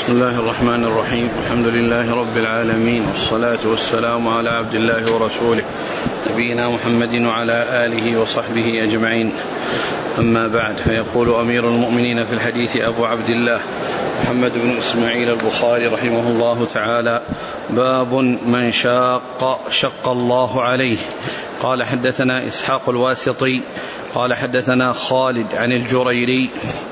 بسم الله الرحمن الرحيم. الحمد لله رب العالمين، والصلاة والسلام على عبد الله ورسوله نبينا محمد وعلى آله وصحبه أجمعين. أما بعد، فيقول أمير المؤمنين في الحديث أبو عبد الله محمد بن إسماعيل البخاري رحمه الله تعالى: باب من شق الله عليه. قال: حدثنا إسحاق الواسطي قال: حدثنا خالد عن الجريري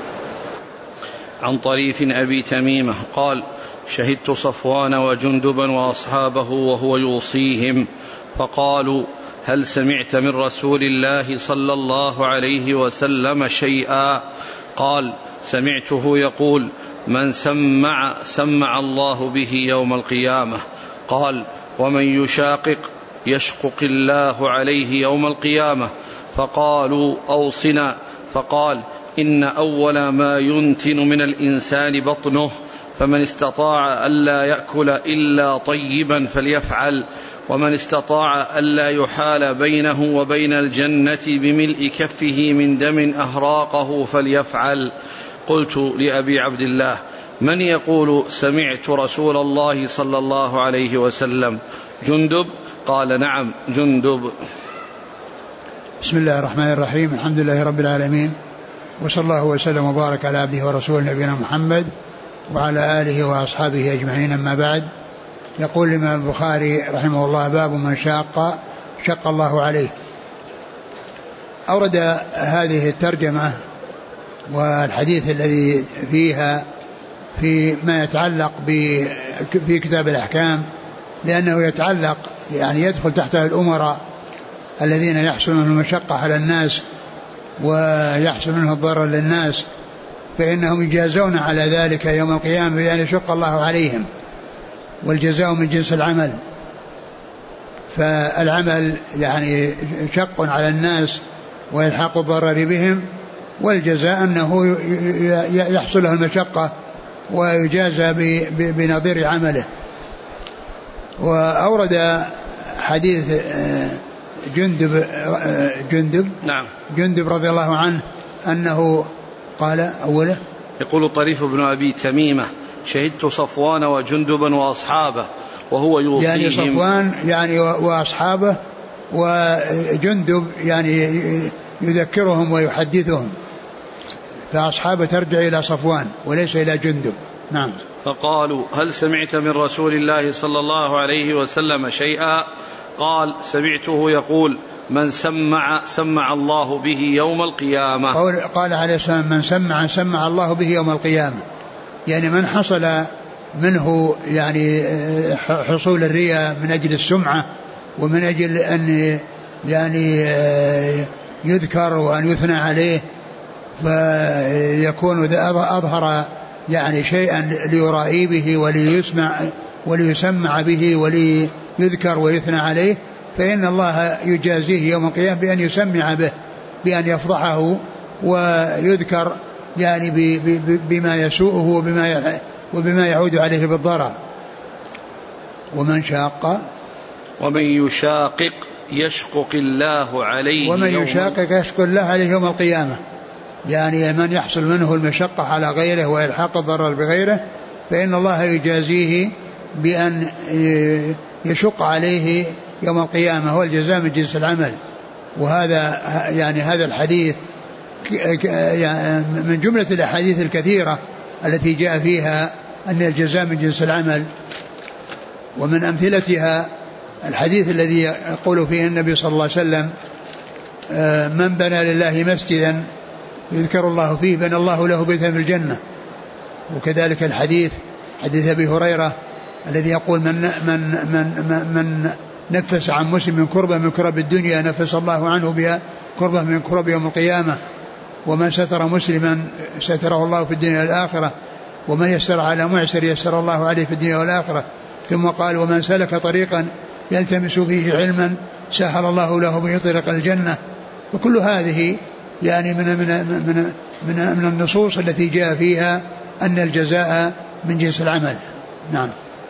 عن طريف أبي تميمة قال: شهدت صفوان وجندبا وأصحابه وهو يوصيهم، فقالوا: هل سمعت من رسول الله صلى الله عليه وسلم شيئا؟ قال: سمعته يقول: من سمع الله به يوم القيامة. قال: ومن يشاقق يشقق الله عليه يوم القيامة. فقالوا: أوصنا. فقال: إن أول ما ينتن من الإنسان بطنه، فمن استطاع ألا يأكل إلا طيبا فليفعل، ومن استطاع ألا يحال بينه وبين الجنة بملء كفه من دم أهراقه فليفعل. قلت لأبي عبد الله: من يقول سمعت رسول الله صلى الله عليه وسلم؟ جندب؟ قال: نعم، جندب. بسم الله الرحمن الرحيم. الحمد لله رب العالمين، وصلى الله وسلم وبارك على عبده ورسوله نبينا محمد وعلى آله وأصحابه أجمعين. أما بعد، يقول الإمام البخاري رحمه الله: باب من شق الله عليه. أورد هذه الترجمة والحديث الذي فيها في ما يتعلق في كتاب الأحكام، لأنه يتعلق يدخل تحته الأمراء الذين يحصل منهم المشقة على الناس ويحصل منه الضرر للناس، فإنهم يجازون على ذلك يوم القيامة بأن يشق الله عليهم، والجزاء من جنس العمل. فالعمل شق على الناس ويلحق الضرر بهم، والجزاء أنه يحصل له المشقة ويجازى بنظير عمله. وأورد حديث جندب رضي الله عنه أنه قال أوله: يقول طريف بن أبي تميمة: شهدت صفوان وجندبا وأصحابه وهو يوصيهم. صفوان وأصحابه، وجندب يذكرهم ويحدثهم، فأصحابه ترجع إلى صفوان وليس إلى جندب. نعم. فقالوا: هل سمعت من رسول الله صلى الله عليه وسلم شيئا؟ قال: سمعته يقول: من سمع الله به يوم القيامة. قال عليه السلام: من سمع الله به يوم القيامة، من حصل منه حصول الرياء من أجل السمعة ومن أجل أن يذكر وأن يثنى عليه، فيكون أظهر شيئا ليرائي به وليسمع به وليذكر ويثنى عليه، فإن الله يجازيه يوم القيامة بأن يسمع به، بأن يفضحه ويذكر بما يسوءه وبما يعود عليه بالضرر. ومن يشاقق يشقق الله عليه يوم القيامة، من يحصل منه المشقة على غيره ويلحق الضرر بغيره، فإن الله يجازيه بأن يشق عليه يوم القيامة، هو الجزاء من جنس العمل. وهذا هذا الحديث من جملة الأحاديث الكثيرة التي جاء فيها أن الجزاء من جنس العمل. ومن أمثلتها الحديث الذي يقول فيه النبي صلى الله عليه وسلم: من بنى لله مسجدا يذكر الله فيه بنى الله له بيتا في الجنة. وكذلك حديث أبي هريرة الذي يقول: من نفس عن مسلم كربة من كرب الدنيا نفس الله عنه بها كربة من كرب يوم القيامة. ومن ستر مسلما ستره الله في الدنيا والآخرة، ومن يسر على معسر يسر الله عليه في الدنيا والآخرة. ثم قال: ومن سلك طريقا يلتمس فيه علما سهل الله له به طريق الجنة. وكل هذه من النصوص التي جاء فيها أن الجزاء من جنس العمل. نعم.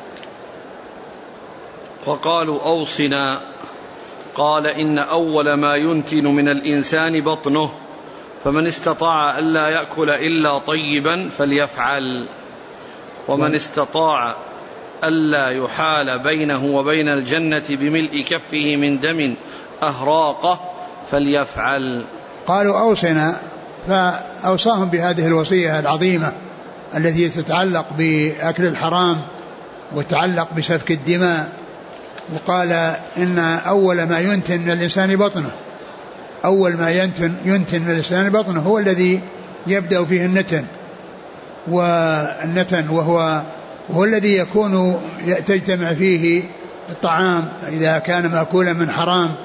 وقالوا: أوصنا. قال: إن أول ما ينتن من الإنسان بطنه، فمن استطاع ألا يأكل إلا طيبا فليفعل. ومن استطاع ألا يحال بينه وبين الجنة بملء كفه من دم أهراقه فليفعل. قالوا أوصنا، فأوصاهم بهذه الوصية العظيمة التي تتعلق بأكل الحرام وتتعلق بسفك الدماء. وقال إن أول ما ينتن من الإنسان بطنه، أول ما ينتن من الإنسان بطنه هو الذي يبدأ فيه النتن، والنتن وهو الذي يكون تجتمع فيه الطعام إذا كان مأكولا من حرام.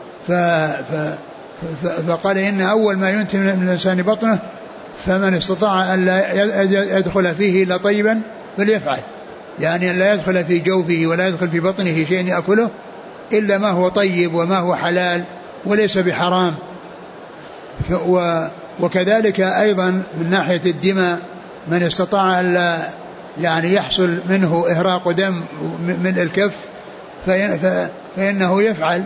فقال إن أول ما ينتن من الإنسان بطنه فمن استطاع أن لا يدخل فيه إلا طيبا فليفعل، يعني أن لا يدخل في جوفه ولا يدخل في بطنه شيء يأكله إلا ما هو طيب وما هو حلال وليس بحرام. وكذلك أيضا من ناحية الدماء من استطاع أن لا يعني يحصل منه إهراق دم من الكف فإنه يفعل،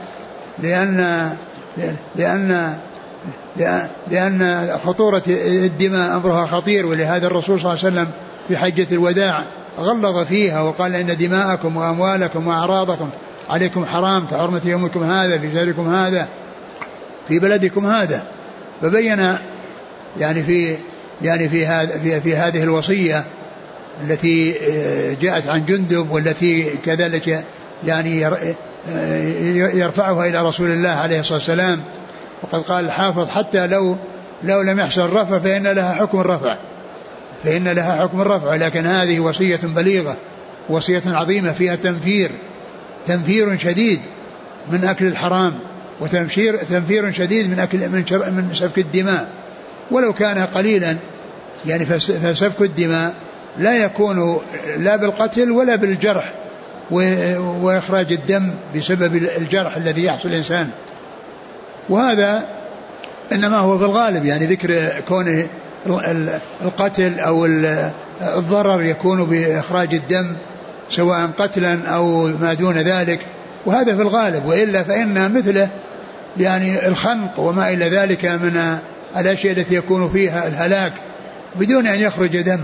لأن خطورة الدماء أمرها خطير. ولهذا الرسول صلى الله عليه وسلم في حجة الوداع غلظ فيها وقال إن دماءكم وأموالكم وأعراضكم عليكم حرام كحرمة يومكم هذا في شهركم هذا في بلدكم هذا. فبين يعني في هذه الوصية التي جاءت عن جندب والتي كذلك يعني يرفعها إلى رسول الله عليه الصلاة والسلام. وقد قال الحافظ حتى لو لم يحصل الرفع فإن لها حكم الرفع، لكن هذه وصية بليغة، وصية عظيمة فيها تنفير شديد من أكل الحرام، وتنفير شديد من سفك الدماء ولو كان قليلا. يعني فسفك الدماء لا يكون لا بالقتل ولا بالجرح وإخراج الدم بسبب الجرح الذي يحصل الإنسان. وهذا إنما هو في الغالب، يعني ذكر كونه القتل أو الضرر يكون بإخراج الدم سواء قتلا أو ما دون ذلك، وهذا في الغالب. وإلا فإن مثله يعني الخنق وما إلى ذلك من الأشياء التي يكون فيها الهلاك بدون أن يخرج دم،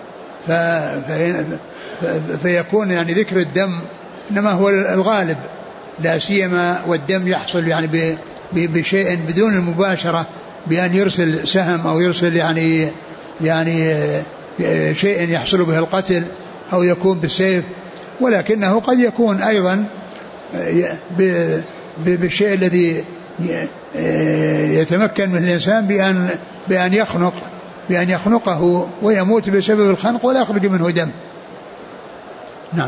فيكون يعني ذكر الدم إنما هو الغالب، لا سيما والدم يحصل يعني بشيء بدون المباشرة بأن يرسل سهم أو يرسل يعني شيء يحصل به القتل أو يكون بالسيف، ولكنه قد يكون أيضا بالشيء الذي يتمكن من الإنسان بأن يخنقه ويموت بسبب الخنق ولا يخرج منه دم. نعم.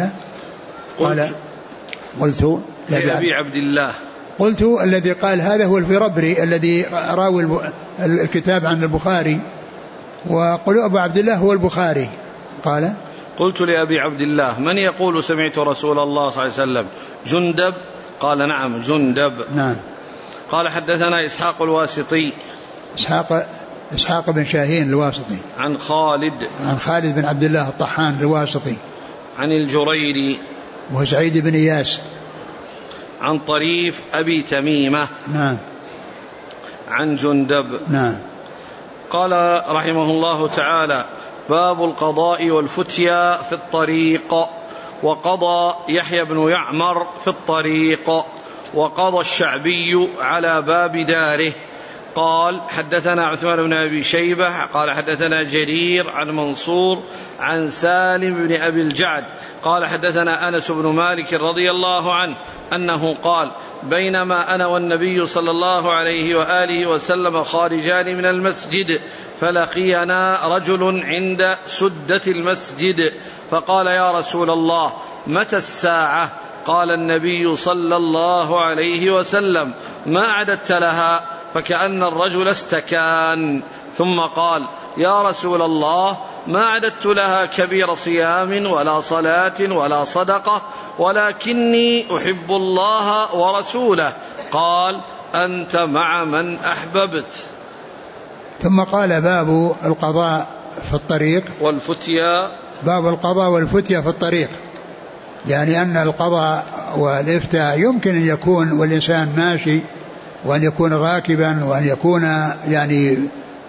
قلت لأبي عبد الله، قلت الذي قال هذا هو الفربري الذي راوي الكتاب عن البخاري، وقل أبو عبد الله هو البخاري. قال قلت لأبي عبد الله من يقول سمعت رسول الله صلى الله عليه وسلم؟ جندب؟ قال نعم جندب. نعم. قال حدثنا إسحاق الواسطي، إسحاق بن شاهين الواسطي، عن خالد بن عبد الله الطحان الواسطي، عن الجريري وهو سعيد بن إياس، عن طريف أبي تميمة. نعم. عن جندب. نعم. قال رحمه الله تعالى: باب القضاء والفتيا في الطريق. وقضى يحيى بن يعمر في الطريق، وقضى الشعبي على باب داره. قال حدثنا عثمان بن أبي شيبة قال حدثنا جرير عن منصور عن سالم بن أبي الجعد قال حدثنا أنس بن مالك رضي الله عنه أنه قال: بينما أنا والنبي صلى الله عليه وآله وسلم خارجان من المسجد فلقينا رجل عند سدة المسجد فقال: يا رسول الله متى الساعة؟ قال النبي صلى الله عليه وسلم: ما أعددت لها؟ فكأن الرجل استكان، ثم قال: يا رسول الله ما أعددت لها كبير صيام ولا صلاة ولا صدقة، ولكني أحب الله ورسوله. قال: أنت مع من أحببت. ثم قال: باب القضاء في الطريق والفتيا. باب القضاء والفتيا في الطريق، يعني أن القضاء والإفتاء يمكن أن يكون والإنسان ماشي، وأن يكون راكبا، وأن يكون يعني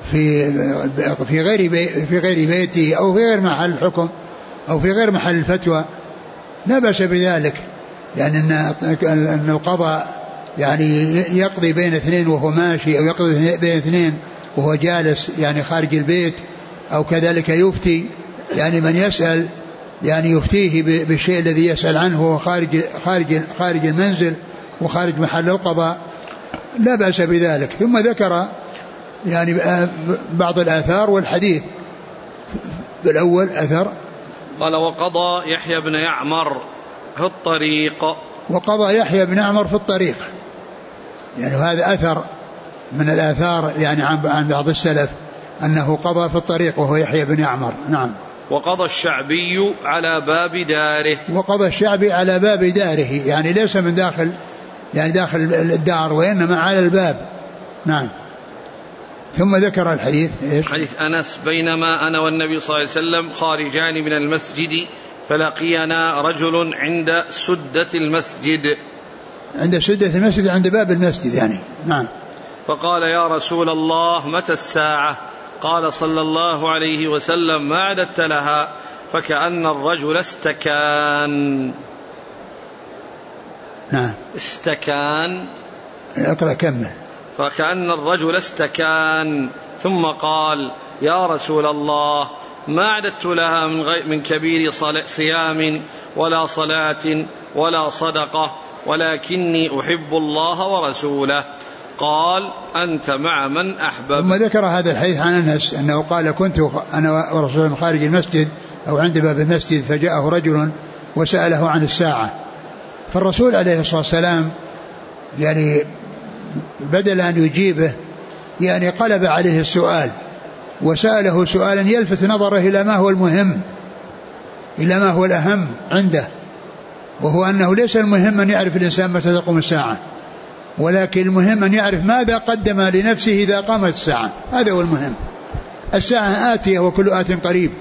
في غير بيته أو في غير محل الحكم أو في غير محل الفتوى لا بأس بذلك، يعني أن القضاء يعني يقضي بين اثنين وهو ماشي، أو يقضي بين اثنين وهو جالس يعني خارج البيت، أو كذلك يفتي يعني من يسأل يعني يفتيه بالشيء الذي يسأل عنه وهو خارج المنزل وخارج محل القضاء، لا بأس بذلك. ثم ذكر يعني بعض الآثار والحديث. بالأول أثر قال وقضى يحيى بن يعمر في الطريق، وقضى يحيى بن يعمر في الطريق، يعني هذا أثر من الآثار يعني عن بعض السلف أنه قضى في الطريق وهو يحيى بن يعمر. نعم. وقضى الشعبي على باب داره، وقضى الشعبي على باب داره، يعني ليس من داخل يعني داخل الدار وإنما على الباب. نعم. ثم ذكر الحديث حديث أنس بينما أنا والنبي صلى الله عليه وسلم خارجان من المسجد فلقينا رجل عند سدة المسجد، عند سدة المسجد عند باب المسجد يعني. نعم. فقال يا رسول الله متى الساعة؟ قال صلى الله عليه وسلم ما عددت لها؟ فكأن الرجل استكان. نعم. استكان. أقرأ كمل. فكأن الرجل استكان ثم قال يا رسول الله ما عددت لها من كبير صيام ولا صلاة ولا صدقة ولكني أحب الله ورسوله. قال أنت مع من أحبب. ثم ذكر هذا الحديث عن أنس أنه قال كنت أنا ورسول الله خارج المسجد أو عند باب المسجد فجاءه رجل وسأله عن الساعة، فالرسول عليه الصلاة والسلام يعني بدل أن يجيبه يعني قلب عليه السؤال وسأله سؤالا يلفت نظره إلى ما هو المهم، إلى ما هو الأهم عنده، وهو أنه ليس المهم أن يعرف الإنسان متى تقوم الساعة، ولكن المهم أن يعرف ماذا قدم لنفسه إذا قامت الساعة. هذا هو المهم. الساعة آتية وكل آت قريب،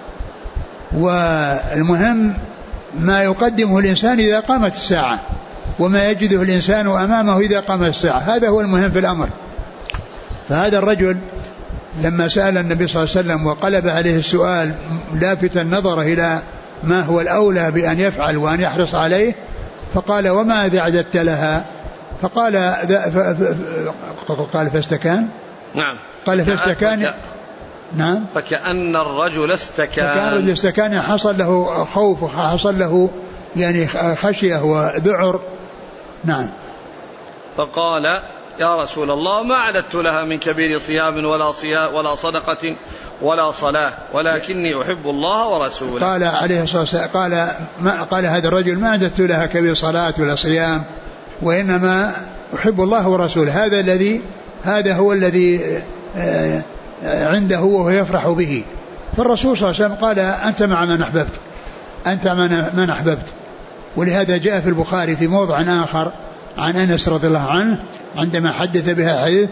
والمهم ما يقدمه الإنسان إذا قامت الساعة وما يجده الإنسان أمامه إذا قامت الساعة، هذا هو المهم في الأمر. فهذا الرجل لما سأل النبي صلى الله عليه وسلم وقلب عليه السؤال لافتا النظر إلى ما هو الأولى بأن يفعل وأن يحرص عليه، فقال وما أعددت لها؟ قال فاستكان. نعم. قال فاستكان. نعم. فكأن الرجل استكان حصل له خوف وحصل له يعني خشية وذعر. نعم. فقال يا رسول الله ما عددت لها من كبير صيام ولا صدقة ولا صلاة ولكني أحب الله ورسوله. قال عليه الصلاة والسلام قال هذا الرجل ما عددت لها كبير صلاة ولا صيام وإنما أحب الله ورسوله. هذا هو الذي عنده وهو يفرح به. فالرسول صلى الله عليه وسلم قال أنت مع من أحببت، أنت من أحببت. ولهذا جاء في البخاري في موضع آخر عن أنس رضي الله عنه عندما حدث بها الحديث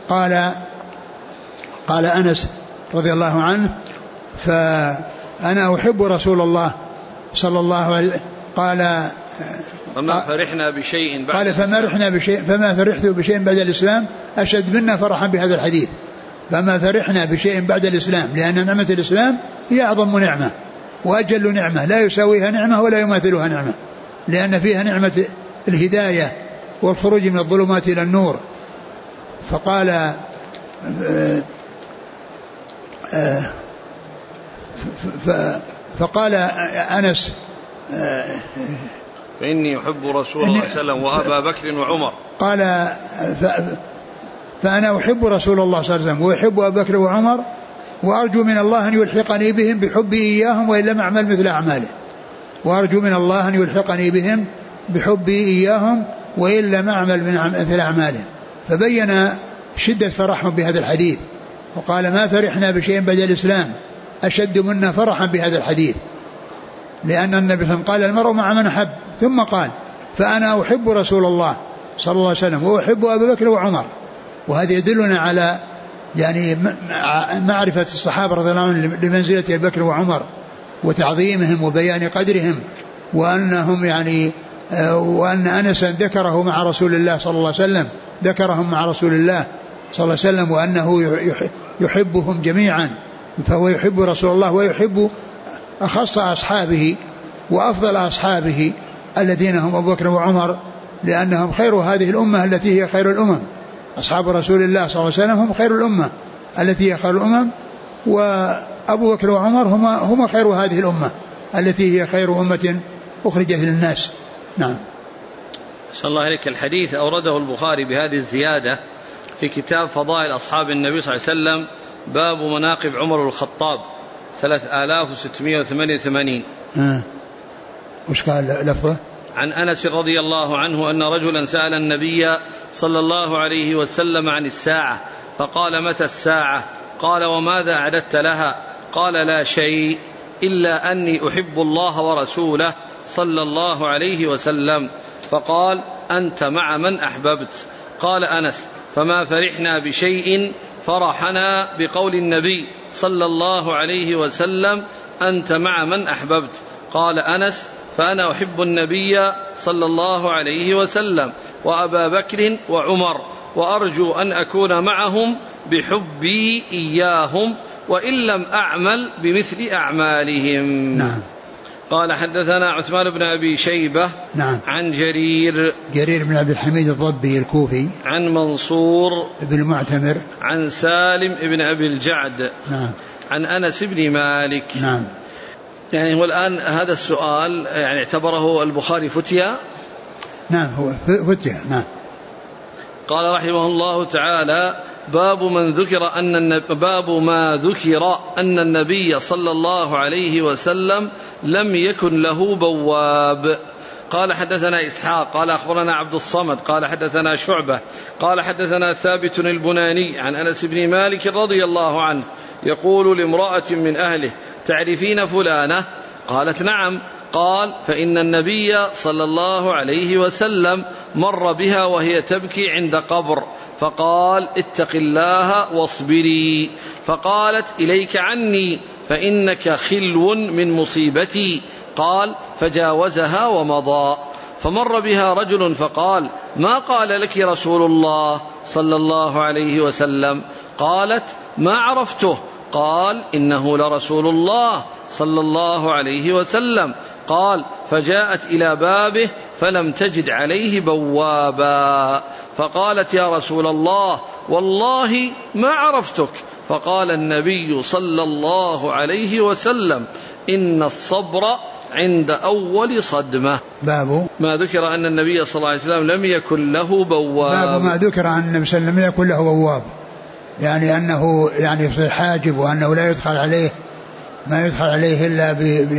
قال أنس رضي الله عنه فأنا أحب رسول الله صلى الله عليه وسلم. قال فما فرحنا بشيء بعد قال فما فرحت بشيء بعد الإسلام أشد منا فرحا بهذا الحديث. فما فرحنا بشيء بعد الإسلام، لأن نعمة الإسلام هي أعظم نعمة وأجل نعمة لا يساويها نعمة ولا يماثلها نعمة، لأن فيها نعمة الهداية والخروج من الظلمات إلى النور. فقال فقال أنس فإني أحب رسول الله صلى الله عليه وسلم وأبا بكر وعمر. قال فأنا أحب رسول الله صلى الله عليه وسلم وأحب أبا بكر وعمر وأرجو من الله أن يلحقني بهم بحبي إياهم وإن لم أعمل مثل أعماله. وأرجو من الله أن يلحقني بهم بحبي إياهم وإن لم أعمل مثل أعماله. فبين شدة فرحهم بهذا الحديث وقال ما فرحنا بشيء بعد الإسلام أشد منا فرحا بهذا الحديث، لأن النبي صلى الله عليه وسلم قال المرء مع من أحب، ثم قال فأنا أحب رسول الله صلى الله عليه وسلم وأحب أبا بكر وعمر. وهذا يدلنا على يعني معرفة الصحابة رضي الله عنهم لمنزلة أبي بكر وعمر وتعظيمهم وبيان قدرهم، وأنهم يعني وأن أنسا ذكره مع رسول الله صلى الله عليه وسلم، ذكرهم مع رسول الله صلى الله عليه وسلم، وأنه يحبهم جميعا، فهو يحب رسول الله ويحب أخص أصحابه وأفضل أصحابه الذين هم أبو بكر وعمر، لأنهم خير هذه الأمة التي هي خير الأمم. أصحاب رسول الله صلى الله عليه وسلم هم خير الأمة التي هي خير الأمم، وأبو بكر وعمر هما خير هذه الأمة التي هي خير أمة أخرجت للناس. نعم. صلى الله عليك. الحديث أورده البخاري بهذه الزيادة في كتاب فضائل أصحاب النبي صلى الله عليه وسلم، باب مناقب عمر الخطاب 3688. وش قال لفظه؟ عن أنس رضي الله عنه أن رجلا سأل النبي صلى الله عليه وسلم عن الساعة فقال: متى الساعة؟ قال: وماذا أعددت لها؟ قال: لا شيء إلا أني أحب الله ورسوله صلى الله عليه وسلم. فقال: أنت مع من أحببت. قال أنس: فما فرحنا بشيء فرحنا بقول النبي صلى الله عليه وسلم: أنت مع من أحببت. قال أنس: فأنا أحب النبي صلى الله عليه وسلم وأبا بكر وعمر، وأرجو أن أكون معهم بحبي إياهم وإن لم أعمل بمثل أعمالهم. نعم. قال: حدثنا عثمان بن أبي شيبة. نعم. عن جرير بن عبد الحميد الضبي الكوفي. عن منصور بن المعتمر. عن سالم بن أبي الجعد. نعم. عن أنس بن مالك. نعم. يعني هو الآن هذا السؤال يعني اعتبره البخاري فتيا. نعم هو فتيا. نعم. قال رحمه الله تعالى: باب ما ذكر أن النبي صلى الله عليه وسلم لم يكن له بواب. قال: حدثنا إسحاق قال أخبرنا عبد الصمد قال حدثنا شعبة قال حدثنا ثابت البناني عن أنس بن مالك رضي الله عنه يقول لامرأة من أهله: تعرفين فلانة؟ قالت: نعم. قال: فإن النبي صلى الله عليه وسلم مر بها وهي تبكي عند قبر فقال: اتق الله واصبري. فقالت: إليك عني فإنك خلو من مصيبتي. قال: فجاوزها ومضى. فمر بها رجل فقال: ما قال لك رسول الله صلى الله عليه وسلم؟ قالت: ما عرفته. قال: إنه لرسول الله صلى الله عليه وسلم. قال: فجاءت إلى بابه فلم تجد عليه بوابا، فقالت: يا رسول الله والله ما عرفتك. فقال النبي صلى الله عليه وسلم: إن الصبر عند أول صدمة. باب ما ذكر أن النبي صلى الله عليه وسلم لم يكن له بواب. باب ما ذكر أن النبي صلى الله عليه وسلم لم يكن له بواب، يعني أنه يعني يصير حاجب، وأنه لا يدخل عليه ما يدخل عليه إلا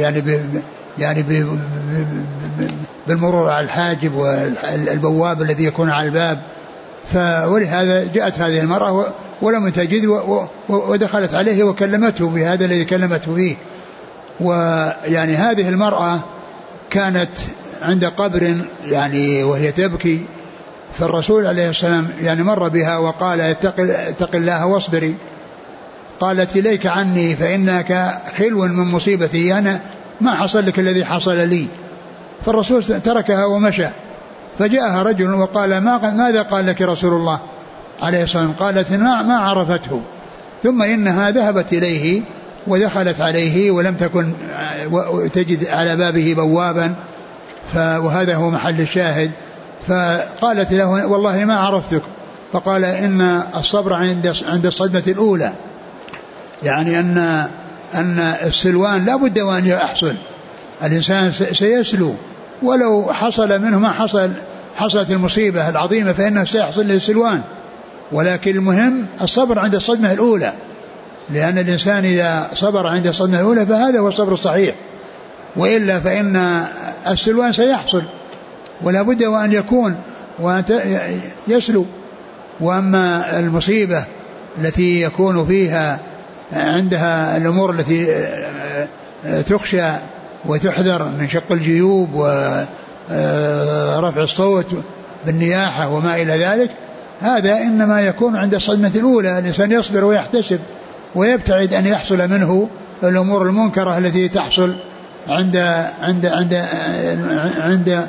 بالمرور على الحاجب والبواب الذي يكون على الباب. فولهذا جاءت هذه المرأة ولم تجد ودخلت عليه وكلمته بهذا الذي كلمته فيه. ويعني هذه المرأة كانت عند قبر يعني وهي تبكي، فالرسول عليه السلام يعني مر بها وقال: اتق الله واصبري. قالت: إليك عني فإنك خلو من مصيبتي، أنا ما حصل لك الذي حصل لي. فالرسول تركها ومشى، فجاءها رجل وقال: ماذا قال لك رسول الله عليه السلام؟ قالت: ما عرفته. ثم إنها ذهبت إليه ودخلت عليه ولم تكن تجد على بابه بوابا، وهذا هو محل الشاهد. فقالت له: والله ما عرفتك. فقال: إن الصبر عند الصدمة الأولى، يعني أن السلوان لا بد وأن يحصل، الإنسان سيسلو ولو حصل منه ما حصلت المصيبة العظيمة فإنه سيحصل له السلوان، ولكن المهم الصبر عند الصدمة الأولى، لأن الإنسان إذا صبر عند الصدمة الأولى فهذا هو الصبر الصحيح، وإلا فإن السلوان سيحصل ولا بد وأن يكون وأن يسلو. وأما المصيبة التي يكون فيها عندها الأمور التي تخشى وتحذر من شق الجيوب ورفع الصوت بالنياحة وما إلى ذلك، هذا إنما يكون عند الصدمة الأولى. الإنسان يصبر ويحتسب ويبتعد أن يحصل منه الأمور المنكرة التي تحصل عند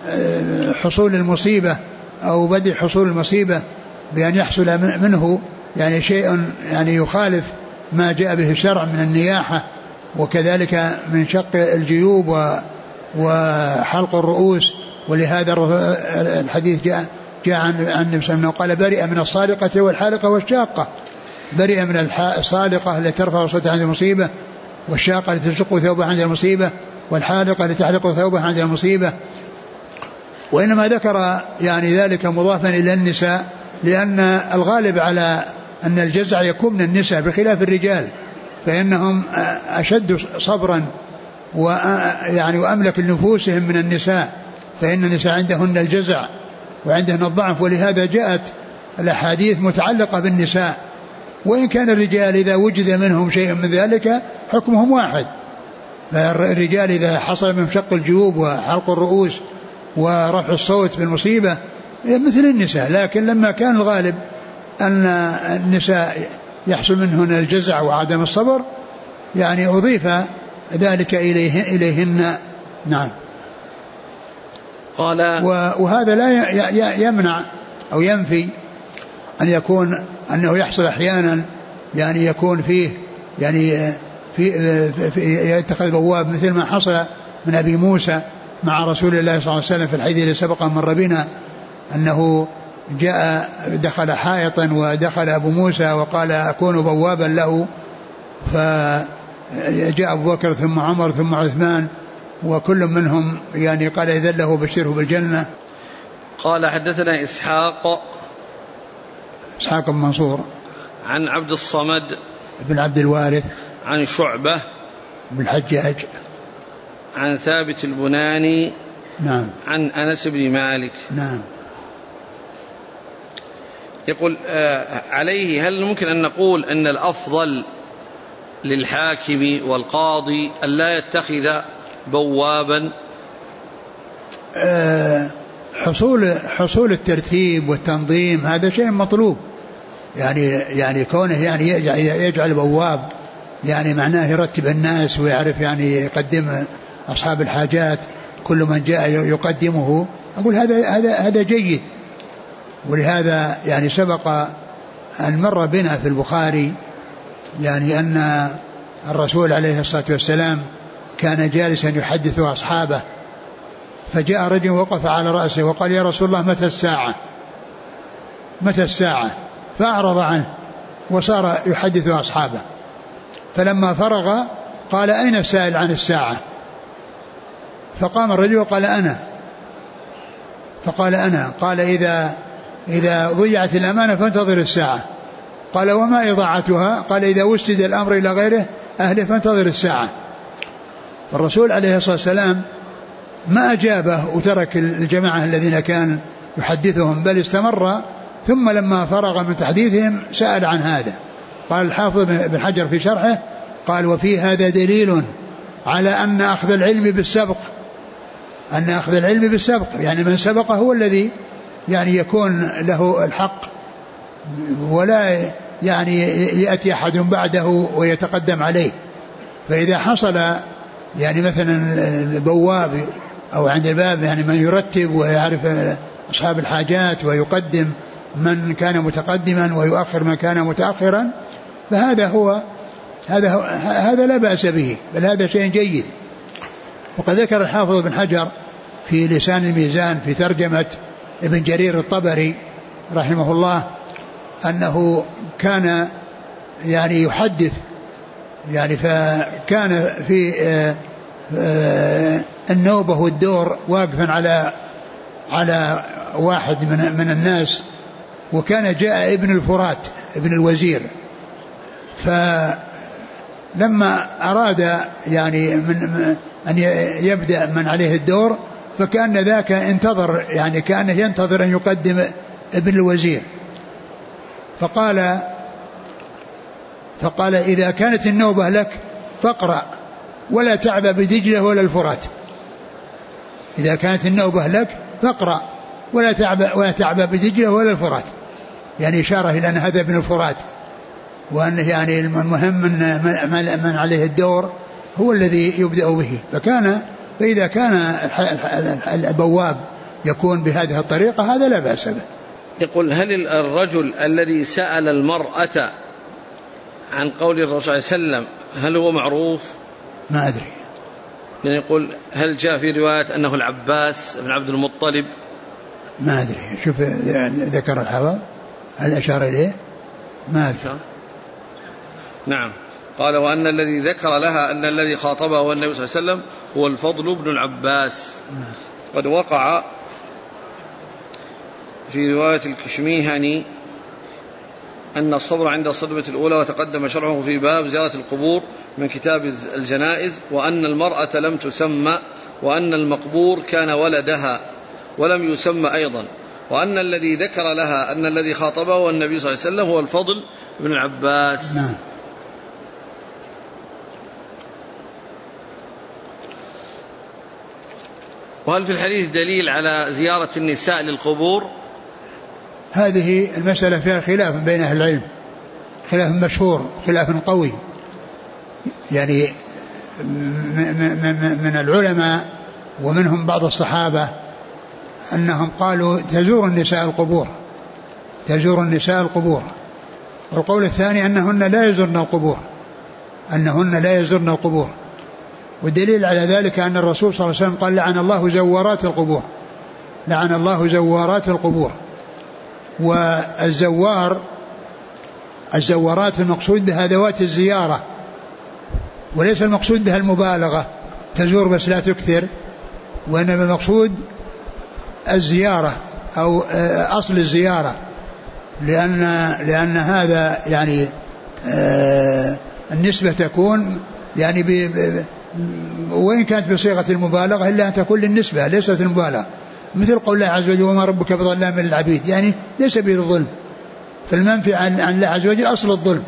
حصول المصيبة أو بدء حصول المصيبة، بأن يحصل منه يعني شيء يعني يخالف ما جاء به الشرع من النياحة، وكذلك من شق الجيوب وحلق الرؤوس. ولهذا الحديث جاء عن النبي صلى الله عليه وسلم قال: برئ من الصالقة والحالقة والشاقة. برئ من الصالقة التي ترفع صوتها عند المصيبة، والشاقة التي تشق ثوبها عند المصيبة، والحالقة التي تحلق ثوبها عند المصيبة. وإنما ذكر يعني ذلك مضافا إلى النساء، لأن الغالب على أن الجزع يكون من النساء بخلاف الرجال، فإنهم أشد صبرا ويعني وأملك لنفوسهم من النساء، فإن النساء عندهن الجزع وعندهن الضعف، ولهذا جاءت الأحاديث متعلقة بالنساء. وإن كان الرجال إذا وجد منهم شيء من ذلك حكمهم واحد، فالرجال إذا حصل من شق الجيوب وحلق الرؤوس ورفع الصوت بالمصيبة مثل النساء. لكن لما كان الغالب أن النساء يحصل منهن الجزع وعدم الصبر، يعني أضيف ذلك إليهن. نعم. قال: وهذا لا يمنع أو ينفي أن يكون أنه يحصل أحيانا يعني يكون فيه يعني في يتخذ بواب، مثل ما حصل من أبي موسى مع رسول الله صلى الله عليه وسلم في الحديث اللي سبق مر بنا، أنه جاء دخل حائطا ودخل أبو موسى وقال: أكون بوابا له، فجاء أبو بكر ثم عمر ثم عثمان، وكل منهم يعني قال: إذن له بشره بالجنة. قال: حدثنا إسحاق بن منصور عن عبد الصمد بن عبد الوارث عن شعبة بن الحجاج عن ثابت البناني نعم عن أنس بن مالك نعم. يقول عليه: هل ممكن أن نقول أن الأفضل للحاكم والقاضي أن لا يتخذ بوابا؟ حصول الترتيب والتنظيم هذا شيء مطلوب، يعني كونه يعني يجعل بواب يعني معناه يرتب الناس ويعرف يعني يقدم أصحاب الحاجات، كل من جاء يقدمه. أقول هذا جيد. ولهذا يعني سبق أن مر بنا في البخاري يعني أن الرسول عليه الصلاة والسلام كان جالسا يحدث أصحابه، فجاء رجل وقف على رأسه وقال: يا رسول الله متى الساعة؟ فأعرض عنه وصار يحدث أصحابه. فلما فرغ قال: أين السائل عن الساعة؟ فقام الرجل وقال: أنا. فقال: أنا. قال: إذا ضيعت الأمانة فانتظر الساعة. قال: وما إضاعتها؟ قال: إذا وسد الأمر إلى غيره أهله فانتظر الساعة. الرسول عليه الصلاة والسلام ما أجابه وترك الجماعة الذين كان يحدثهم، بل استمر، ثم لما فرغ من تحديثهم سأل عن هذا. قال الحافظ بن حجر في شرحه قال: وفي هذا دليل على أن أخذ العلم بالسبق، يعني من سبق هو الذي يعني يكون له الحق، ولا يعني يأتي أحد بعده ويتقدم عليه. فإذا حصل يعني مثلا البواب أو عند الباب يعني من يرتب ويعرف أصحاب الحاجات ويقدم من كان متقدما ويؤخر من كان متأخرا، فهذا هذا لا بأس به، بل هذا شيء جيد. وقد ذكر الحافظ بن حجر في لسان الميزان في ترجمة ابن جرير الطبري رحمه الله أنه كان يعني يحدث، يعني فكان في النوبة والدور واقفا على واحد من الناس، وكان جاء ابن الفرات ابن الوزير، فلما أراد يعني من أن يبدأ من عليه الدور فكأن ذاك انتظر، يعني كأنه ينتظر أن يقدم ابن الوزير، فقال: إذا كانت النوبة لك فاقرأ ولا تعبأ بدجلة ولا الفرات. إذا كانت النوبة لك فاقرأ ولا تعبأ بدجلة ولا الفرات، يعني إشارة إلى أن هذا ابن الفرات، وأنه يعني المهم من عليه الدور هو الذي يبدأ به. فإذا كان البواب يكون بهذه الطريقة هذا لا بأس به. يقول هل الرجل الذي سأل المرأة عن قول الرسول صلى الله عليه وسلم هل هو معروف؟ ما أدري. يعني يقول هل جاء في رواية أنه العباس بن عبد المطلب؟ ما أدري. شوف ذكر الحافظ هل أشار إليه؟ ما أدري. نعم. قال وأن الذي ذكر لها أن الذي خاطبه النبي صلى الله عليه وسلم هو الفضل بن العباس. قد وقع في رواية الكشميهني أن الصبر عند الصدمة الأولى وتقدم شرحه في باب زيارة القبور من كتاب الجنائز، وأن المرأة لم تسمى، وأن المقبور كان ولدها ولم يسمى أيضا، وأن الذي ذكر لها أن الذي خاطبه النبي صلى الله عليه وسلم هو الفضل بن العباس. وهل في الحديث دليل على زيارة النساء للقبور؟ هذه المسألة فيها خلاف بين أهل العلم، خلاف مشهور، خلاف قوي، يعني من العلماء ومنهم بعض الصحابة أنهم قالوا تزور النساء القبور، تزور النساء القبور. والقول الثاني أنهن لا يزورن القبور، أنهن لا يزورن القبور. والدليل على ذلك أن الرسول صلى الله عليه وسلم قال لعن الله زوارات القبور، لعن الله زوارات القبور. الزوارات المقصود بها ذوات الزيارة، وليس المقصود بها المبالغة تزور بس لا تكثر، وإنما المقصود الزيارة أو أصل الزيارة، لأن هذا يعني النسبة تكون يعني وإن كانت بصيغة المبالغة إلا أن تكون للنسبة ليست المبالغة، مثل قول الله عز وجل وما ربك بظلام للعبيد، يعني ليس به الظلم، فالمنفي عن الله عز وجل أصل الظلم،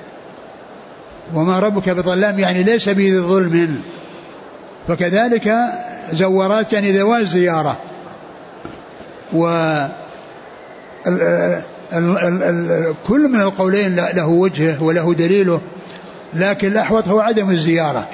وما ربك بظلام يعني ليس به الظلم. فكذلك زورات يعني ذوات زيارة. كل من القولين له وجهه وله دليله، لكن الأحوط هو عدم الزيارة.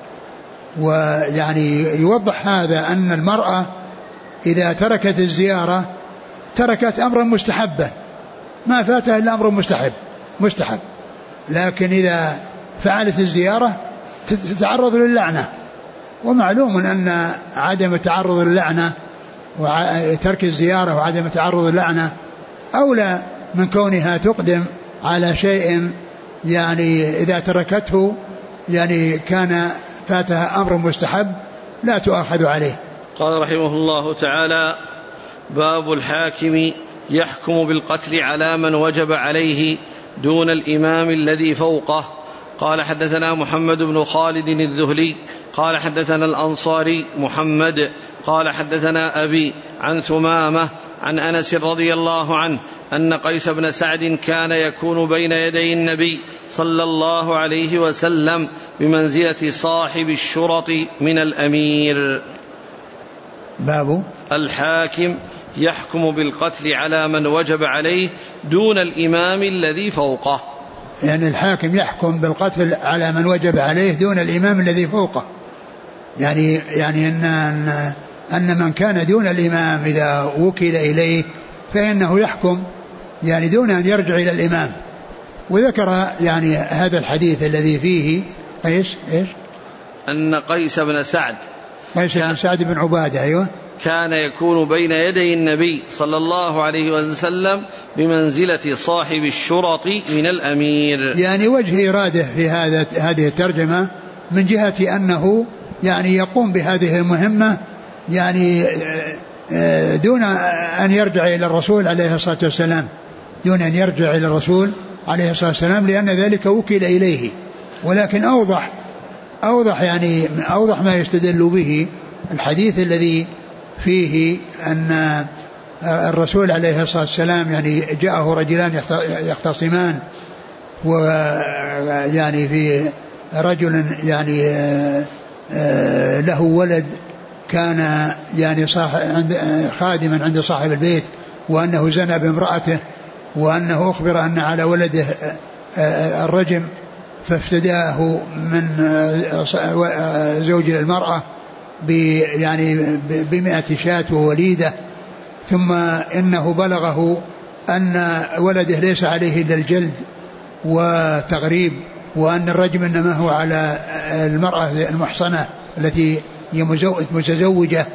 ويعني يوضح هذا أن المرأة إذا تركت الزيارة تركت أمرا مستحبا، ما فاتها إلا أمر مستحب، لكن إذا فعلت الزيارة تتعرض للعنة، ومعلوم أن عدم التعرض للعنة وترك الزيارة وعدم التعرض للعنة أولى من كونها تقدم على شيء يعني إذا تركته يعني كان فاتها أمر مستحب لا تؤاخذ عليه. قال رحمه الله تعالى: باب الحاكم يحكم بالقتل على من وجب عليه دون الإمام الذي فوقه. قال حدثنا محمد بن خالد الذهلي قال حدثنا الأنصاري محمد قال حدثنا أبي عن ثمامة عن أنس رضي الله عنه أن قيس بن سعد كان يكون بين يدي النبي صلى الله عليه وسلم بمنزلة صاحب الشرط من الأمير. باب الحاكم يحكم بالقتل على من وجب عليه دون الإمام الذي فوقه. يعني الحاكم يحكم بالقتل على من وجب عليه دون الإمام الذي فوقه، يعني أن من كان دون الإمام إذا وكل إليه فإنه يحكم يعني دون أن يرجع إلى الإمام. وذكر يعني هذا الحديث الذي فيه إيش أن قيس بن سعد بن عبادة أيوة كان يكون بين يدي النبي صلى الله عليه وسلم بمنزلة صاحب الشرط من الأمير. يعني وجه إرادة في هذه الترجمة من جهة أنه يعني يقوم بهذه المهمة يعني دون أن يرجع إلى الرسول عليه الصلاة والسلام، دون أن يرجع إلى الرسول عليه الصلاة والسلام، لأن ذلك وكل إليه. ولكن أوضح يعني أوضح ما يستدل به الحديث الذي فيه أن الرسول عليه الصلاة والسلام يعني جاءه رجلان يختصمان، ويعني في رجل يعني له ولد كان يعني خادما عند صاحب البيت، وأنه زنى بامرأته، وأنه أخبر أن على ولده الرجم، فافتداه من زوج المرأة يعني ب100 شاة ووليدة. ثم إنه بلغه أن ولده ليس عليه إلا الجلد وتغريب، وأن الرجم إنما هو على المرأة المحصنة التي هي متزوجة.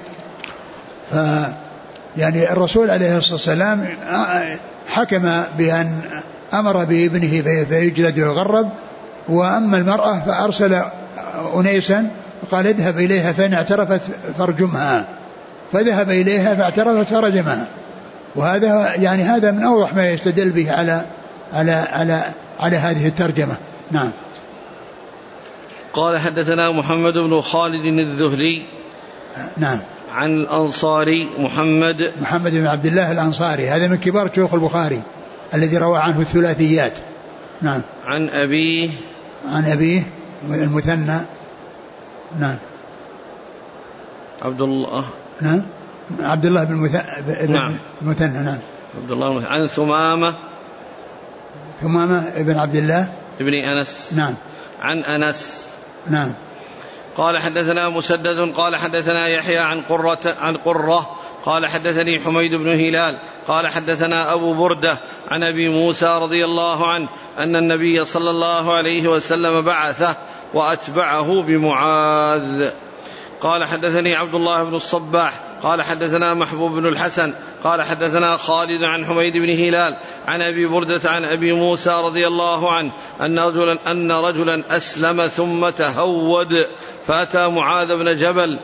يعني الرسول عليه الصلاة والسلام حكم بأن أمر بابنه فيجلد ويغرب، وأما المرأة فأرسل أنيسا قال اذهب إليها فإن اعترفت فارجمها، فذهب إليها فاعترفت فرجمها. وهذا يعني هذا من أوضح ما يستدل به على هذه الترجمة. نعم. قال حدثنا محمد بن خالد الذهلي. نعم. عن الأنصاري محمد بن عبد الله الأنصاري، هذا من كبار شيوخ البخاري الذي روى عنه الثلاثيات. نعم. عن أبيه المثنى. نعم. عبد الله. نعم. عبد الله بن المثنى. نعم. عبد الله. عن ثمامة ابن عبد الله ابن أنس. نعم. عن أنس. نعم. قال حدثنا مسدد قال حدثنا يحيى عن قرة قال حدثني حميد بن هلال قال حدثنا أبو بردة عن أبي موسى رضي الله عنه أن النبي صلى الله عليه وسلم بعثه وأتبعه بمعاذ. قال حدثني عبد الله بن الصباح قال حدثنا محبوب بن الحسن قال حدثنا خالد عن حميد بن هلال عن أبي بردة عن أبي موسى رضي الله عنه أن رجلا أسلم ثم تهود فأتى معاذ بن جبل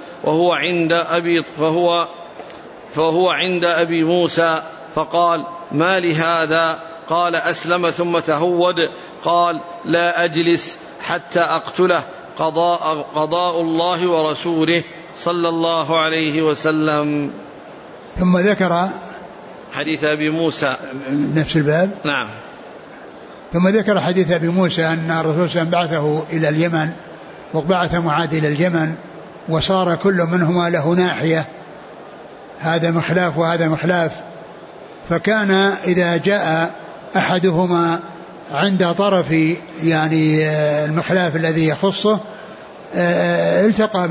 فهو عند أبي موسى فقال ما لهذا؟ قال أسلم ثم تهود. قال لا أجلس حتى أقتله، قضاء الله ورسوله صلى الله عليه وسلم. ثم ذكر حديث أبي موسى نفس الباب. نعم. ثم ذكر حديث أبي موسى أن الرسول صلى الله عليه وسلم بعثه إلى اليمن وبعث معاذ إلى اليمن، وصار كل منهما له ناحية، هذا مخلاف وهذا مخلاف. فكان إذا جاء أحدهما عند طرف يعني المخلاف الذي يخصه التقى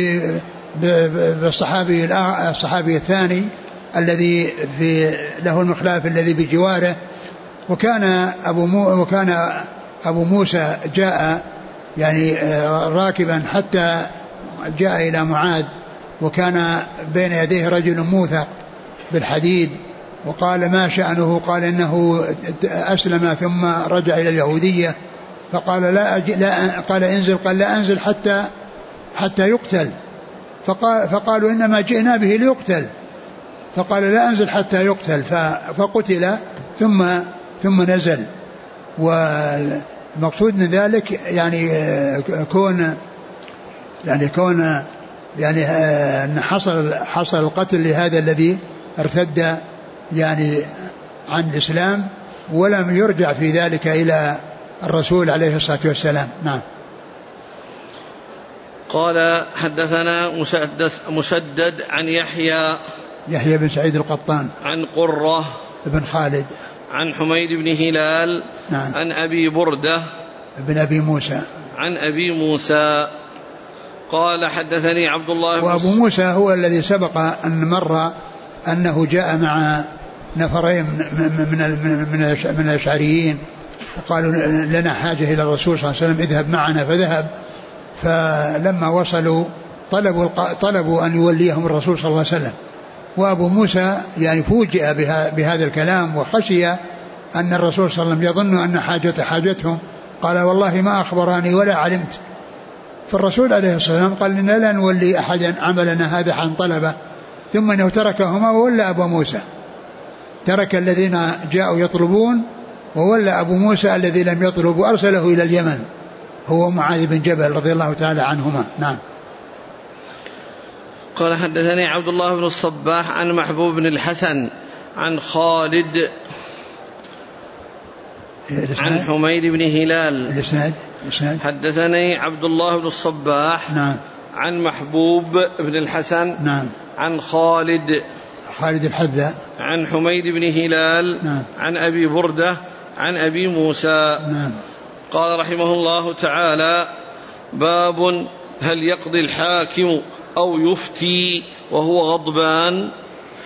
بالصحابي الثاني الذي له المخلاف الذي بجواره. وكان أبو موسى جاء يعني راكبا حتى جاء إلى معاذ، وكان بين يديه رجل موثق بالحديد، وقال ما شأنه؟ قال إنه أسلم ثم رجع إلى اليهودية. فقال قال انزل. قال لا أنزل حتى يقتل. فقالوا إنما جئنا به ليقتل. فقال لا أنزل حتى يقتل، فقتل ثم نزل. والمقصود من ذلك يعني كون أن حصل القتل لهذا الذي ارتد يعني عن الإسلام، ولم يرجع في ذلك إلى الرسول عليه الصلاة والسلام. نعم. قال حدثنا مسدد عن يحيى بن سعيد القطان عن قرة بن خالد عن حميد بن هلال. نعم. عن أبي بردة بن أبي موسى عن أبي موسى قال حدثني عبد الله. وأبو موسى هو الذي سبق أن مر أنه جاء مع نفرين من الأشعريين وقالوا لنا حاجة إلى الرسول صلى الله عليه وسلم اذهب معنا، فذهب. فلما وصلوا طلبوا أن يوليهم الرسول صلى الله عليه وسلم، وأبو موسى يعني فوجئ بهذا الكلام وخشي أن الرسول صلى الله عليه وسلم يظن أن حاجتهم. قال والله ما أخبراني ولا علمت. فالرسول عليه الصلاة والسلام قال لنا لا نولي أحدا عملنا هذا عن طلبه. ثم أنه تركهما وولى أبو موسى، ترك الذين جاءوا يطلبون وولى أبو موسى الذي لم يطلب، وأرسله إلى اليمن هو معاذ بن جبل رضي الله تعالى عنهما. نعم. قال حدثني عبد الله بن الصباح عن محبوب بن الحسن عن خالد عن حميد بن هلال. الإسناد حدثني عبد الله بن الصباح. نعم. عن محبوب بن الحسن. نعم. عن خالد الحذاء عن حميد بن هلال. نعم. عن أبي بردة عن أبي موسى. نعم. قال رحمه الله تعالى باب هل يقضي الحاكم أو يفتي وهو غضبان؟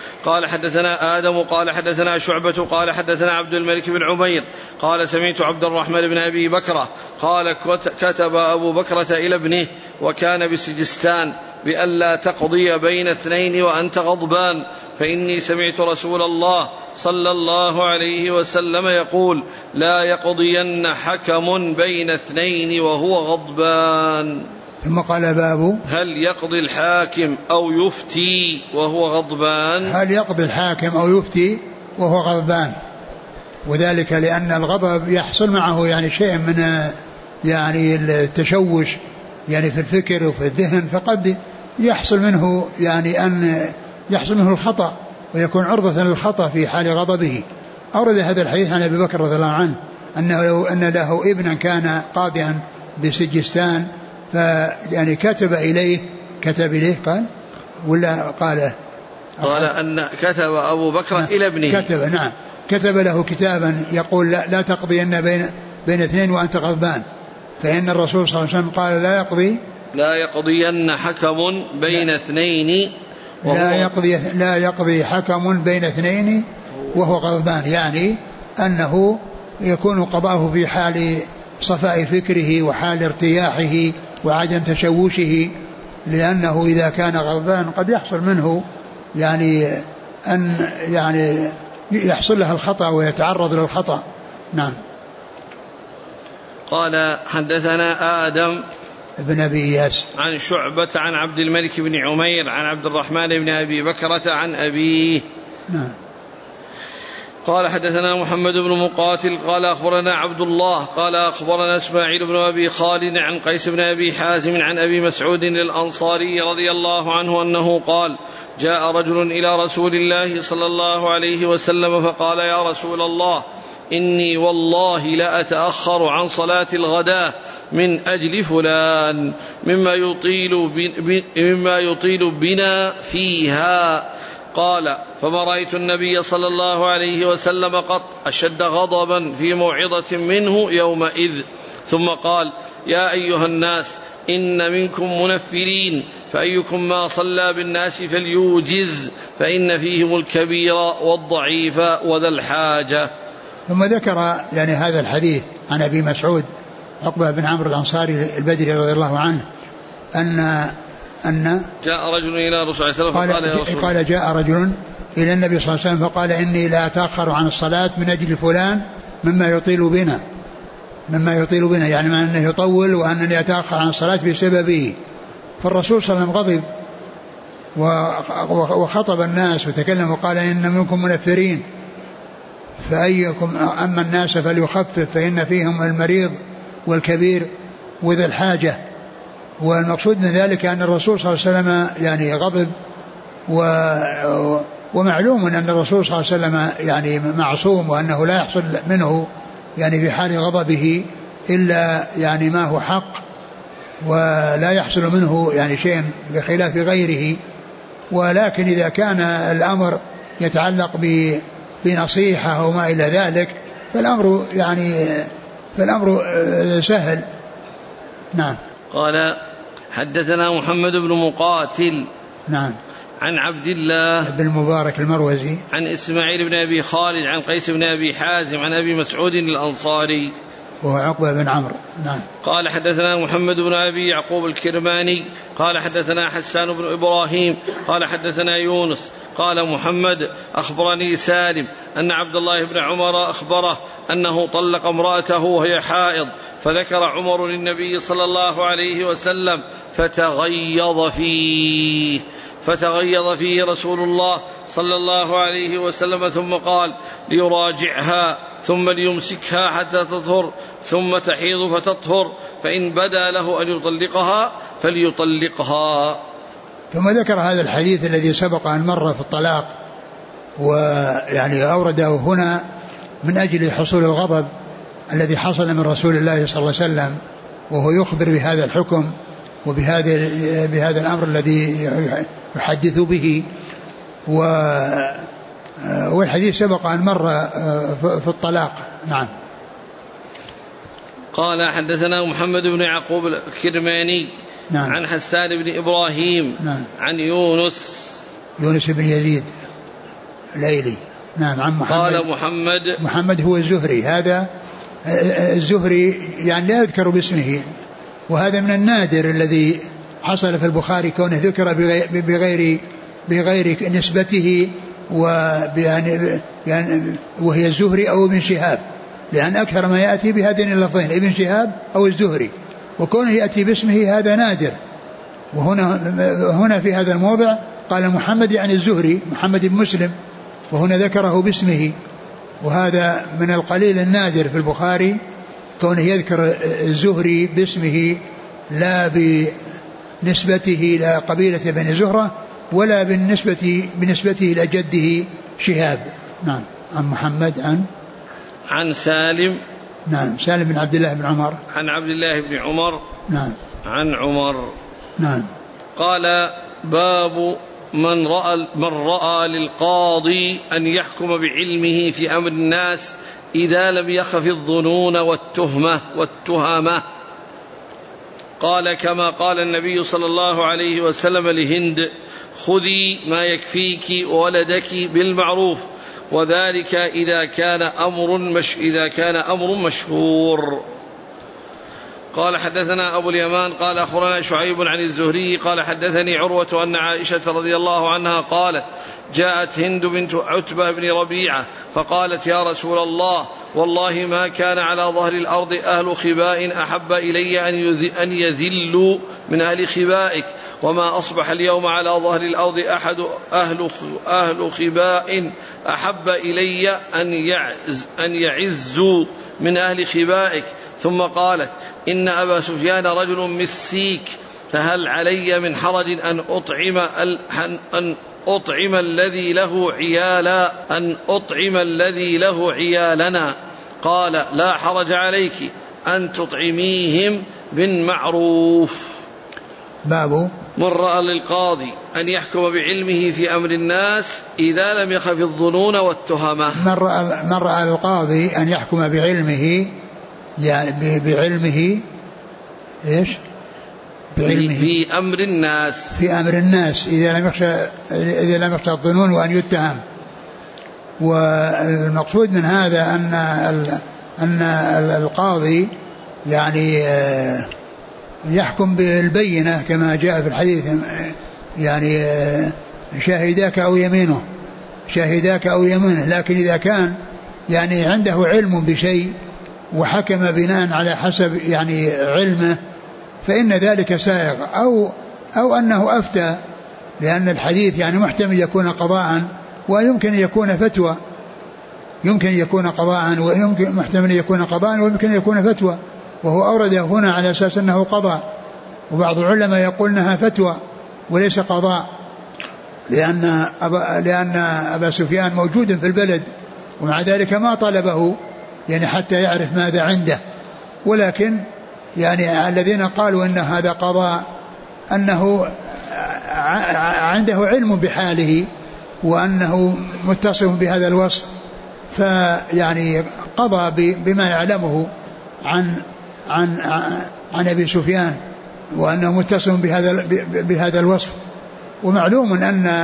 قال حدثنا آدم قال حدثنا شعبة قال حدثنا عبد الملك بن عمير قال سمعت عبد الرحمن بن أبي بكرة قال كتب أبو بكرة إلى ابنه وكان بسجستان بألا تقضي بين اثنين وأنت غضبان، فإني سمعت رسول الله صلى الله عليه وسلم يقول لا يقضين حكم بين اثنين وهو غضبان. ثم قال باب هل يقضي الحاكم أو يفتي وهو غضبان؟ هل يقضي الحاكم أو يفتي وهو غضبان، وذلك لأن الغضب يحصل معه يعني شيء من يعني التشوش يعني في الفكر وفي الذهن، فقد يحصل منه يعني أن يحصل منه الخطأ ويكون عرضة للخطأ في حال غضبه. أورد هذا الحديث عن أبي بكر رضي الله عنه أن له ابنا كان قاضيا بسجستان، فيعني كتب إليه قال ولا قال أن كتب أبو بكر إلى ابنه، كتب له كتابا يقول لا تقضين بين اثنين وأنت غضبان، فإن الرسول صلى الله عليه وسلم قال لا يقضين حكم بين اثنين لا يقضي حكم بين اثنين وهو غضبان، يعني أنه يكون قضاءه في حال صفاء فكره وحال ارتياحه وعدم تشوشه، لأنه إذا كان غضبان قد يحصل منه يعني أن يعني يحصل له الخطأ ويتعرض للخطأ. نعم. قال حدثنا آدم ابن أبي إياس عن شعبة عن عبد الملك بن عمير عن عبد الرحمن بن أبي بكرة عن أبيه. نعم. قال حدثنا محمد بن مقاتل قال أخبرنا عبد الله قال أخبرنا إسماعيل بن أبي خالد عن قيس بن أبي حازم عن أبي مسعود الأنصاري رضي الله عنه أنه قال جاء رجل إلى رسول الله صلى الله عليه وسلم فقال يا رسول الله إني والله لا أتأخر عن صلاة الغداة من أجل فلان مما يطيل بنا فيها. قال فما رأيت النبي صلى الله عليه وسلم قط أشد غضبا في موعظة منه يومئذ. ثم قال يا أيها الناس إن منكم منفرين، فأيكم ما صلى بالناس فليوجز، فإن فيهم الكبير والضعيف وذا الحاجة. ثم ذكر يعني هذا الحديث عن أبي مسعود عقبة بن عمرو الأنصاري البدري رضي الله عنه أن جاء رجل إلى رسول الله فقال يا رسول قال جاء رجل إلى النبي صلى الله عليه وسلم فقال إني لا أتأخر عن الصلاة من أجل فلان مما يطيل بنا يعني ما أنه يطول وأنني أتأخر عن الصلاة بسببه. فالرسول صلى الله عليه وسلم غضب وخطب الناس وتكلم وقال إن منكم منفرين، فأيكم أما الناس فليخفف فإن فيهم المريض والكبير وذا الحاجة. والمقصود من ذلك أن الرسول صلى الله عليه وسلم يعني غضب، ومعلوم أن الرسول صلى الله عليه وسلم يعني معصوم وأنه لا يحصل منه يعني في حال غضبه إلا يعني ما هو حق، ولا يحصل منه يعني شيء بخلاف غيره. ولكن إذا كان الأمر يتعلق بنصيحة وما إلى ذلك فالأمر سهل. نعم. قال حدثنا محمد بن مقاتل نعم عن عبد الله بن المبارك المروزي عن إسماعيل بن أبي خالد عن قيس بن أبي حازم عن أبي مسعود الأنصاري وهو عقبة بن عمرو. نعم. قال حدثنا محمد بن أبي يعقوب الكرماني قال حدثنا حسان بن إبراهيم قال حدثنا يونس قال محمد أخبرني سالم أن عبد الله بن عمر أخبره أنه طلق امرأته وهي حائض، فذكر عمر للنبي صلى الله عليه وسلم فتغيظ فيه رسول الله صلى الله عليه وسلم، ثم قال ليراجعها ثم ليمسكها حتى تطهر ثم تحيض فتطهر، فإن بدا له أن يطلقها فليطلقها. ثم ذكر هذا الحديث الذي سبق أن مر في الطلاق، ويعني أورده هنا من أجل حصول الغضب الذي حصل من رسول الله صلى الله عليه وسلم، وهو يخبر بهذا الحكم وبهذا الأمر الذي يحدث به. والحديث سبق أن مر في الطلاق. نعم. قال حدثنا محمد بن يعقوب الكرماني نعم. عن حسان بن إبراهيم نعم. عن يونس بن يزيد ليلي. نعم. عن محمد. قال محمد هو الزهري. هذا الزهري يعني لا يذكر باسمه، وهذا من النادر الذي حصل في البخاري كونه ذكر بغير نسبته وهي الزهري أو ابن شهاب، لأن أكثر ما يأتي بهذين اللفظين ابن شهاب أو الزهري، وكونه يأتي باسمه هذا نادر. وهنا في هذا الموضع قال محمد يعني الزهري محمد بن مسلم، وهنا ذكره باسمه، وهذا من القليل النادر في البخاري كونه يذكر الزهري باسمه لا بنسبته إلى قبيلة بني زهرة ولا بنسبته إلى جده شهاب. نعم. عن محمد عن سالم. نعم. سالم بن عبد الله بن عمر. عن عبد الله بن عمر. نعم. عن عمر. نعم. قال باب من رأى للقاضي أن يحكم بعلمه في أمر الناس إذا لم يخف الظنون والتهمة. قال كما قال النبي صلى الله عليه وسلم لهند: خذي ما يكفيك وولدك بالمعروف، وذلك إذا كان أمر مشهور. قال حدثنا أبو اليمان قال أخبرنا شعيب عن الزهري قال حدثني عروة أن عائشة رضي الله عنها قالت: جاءت هند بنت عتبة بن ربيعة فقالت: يا رسول الله، والله ما كان على ظهر الأرض أهل خباء أحب إلي أن يذلوا من أهل خبائك، وما أصبح اليوم على ظهر الأرض أهل خباء أحب إلي أن يعزوا من أهل خبائك. ثم قالت: إن أبا سفيان رجل مسيك، فهل علي من حرج أن أطعم الذي له عيالنا؟ قال: لا حرج عليك أن تطعميهم بالمعروف. باب من رأى للقاضي أن يحكم بعلمه في أمر الناس إذا لم يخف الظنون والتهمة. من رأى للقاضي أن يحكم بعلمه، يعني بعلمه إيش؟ بعلمه في أمر الناس إذا لم يخشى الظنون وأن يتهم. والمقصود من هذا أن القاضي يعني يحكم بالبينة كما جاء في الحديث، يعني شاهداك أو يمينه، لكن إذا كان يعني عنده علم بشيء وحكم بناء على حسب يعني علمه فإن ذلك سائغ، أو أنه أفتى، لأن الحديث يعني محتمل يكون قضاء ويمكن يكون فتوى، محتمل يكون قضاء ويمكن يكون فتوى، وهو أورده هنا على أساس أنه قضاء، وبعض العلماء يقول أنها فتوى وليس قضاء، لأن أبا سفيان موجود في البلد ومع ذلك ما طلبه يعني حتى يعرف ماذا عنده. ولكن يعني الذين قالوا أن هذا قضاء أنه عنده علم بحاله وأنه متصف بهذا الوصف، فيعني قضى بما يعلمه عن أبي سفيان وأنه متصف بهذا الوصف. ومعلوم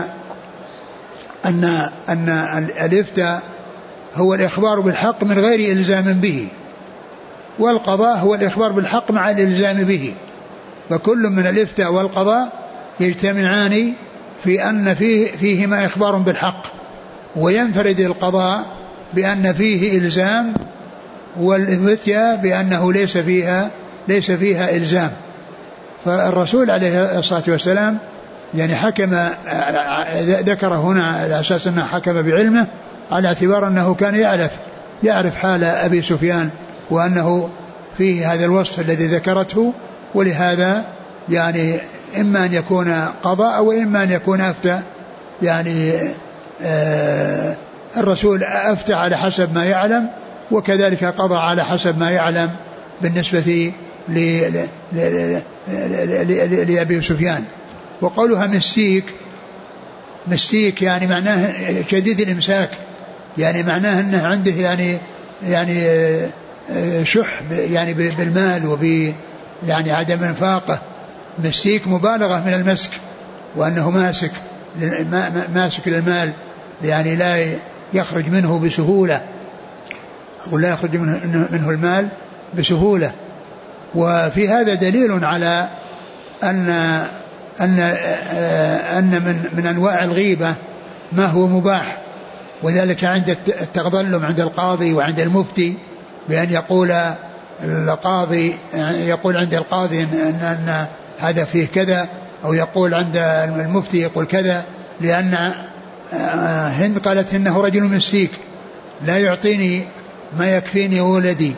أن الإفتاء هو الإخبار بالحق من غير إلزام به، والقضاء هو الإخبار بالحق مع الإلزام به، فكل من الإفتاء والقضاء يجتمعان في أن فيهما إخبار بالحق، وينفرد القضاء بأن فيه إلزام، والإفتاء بأنه ليس فيها إلزام. فالرسول عليه الصلاة والسلام يعني حكم، ذكر هنا على أساس أنه حكم بعلمه على اعتبار أنه كان يعرف حال أبي سفيان وأنه فيه هذا الوصف الذي ذكرته، ولهذا يعني إما أن يكون قضاء وإما أن يكون أفتى. يعني الرسول أفتى على حسب ما يعلم، وكذلك قضى على حسب ما يعلم بالنسبة لأبي سفيان. وقولها مستيك يعني معناه شديد الإمساك، يعني معناه أنه عنده يعني شح يعني بالمال يعني عدم انفاقه. مستيك مبالغة من المسك، وأنه ماسك للمال يعني لا يخرج منه بسهولة، أو لا يخرج منه المال بسهولة. وفي هذا دليل على أن من أنواع الغيبة ما هو مباح، وذلك عند التظلم عند القاضي وعند المفتي، بأن يقول القاضي عند القاضي أن هذا فيه كذا، أو يقول عند المفتي يقول كذا. لأن هند قالت إنه رجل مسيك لا يعطيني ما يكفيني ولدي،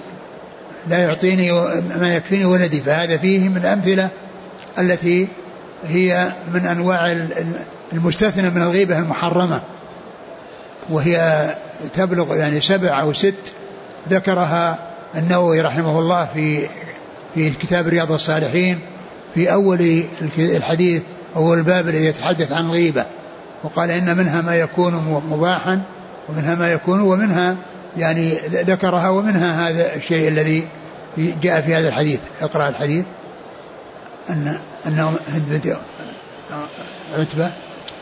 فهذا فيه من الأمثلة التي هي من أنواع المستثنى من الغيبة المحرمة، وهي تبلغ يعني 7 أو 6 ذكرها النووي رحمه الله في كتاب رياض الصالحين في أول الحديث أول الباب الذي يتحدث عن الغيبة، وقال إن منها ما يكون مباحا ومنها ما يكون، ومنها يعني ذكرها، ومنها هذا الشيء الذي جاء في هذا الحديث. اقرأ الحديث. أنه عتبة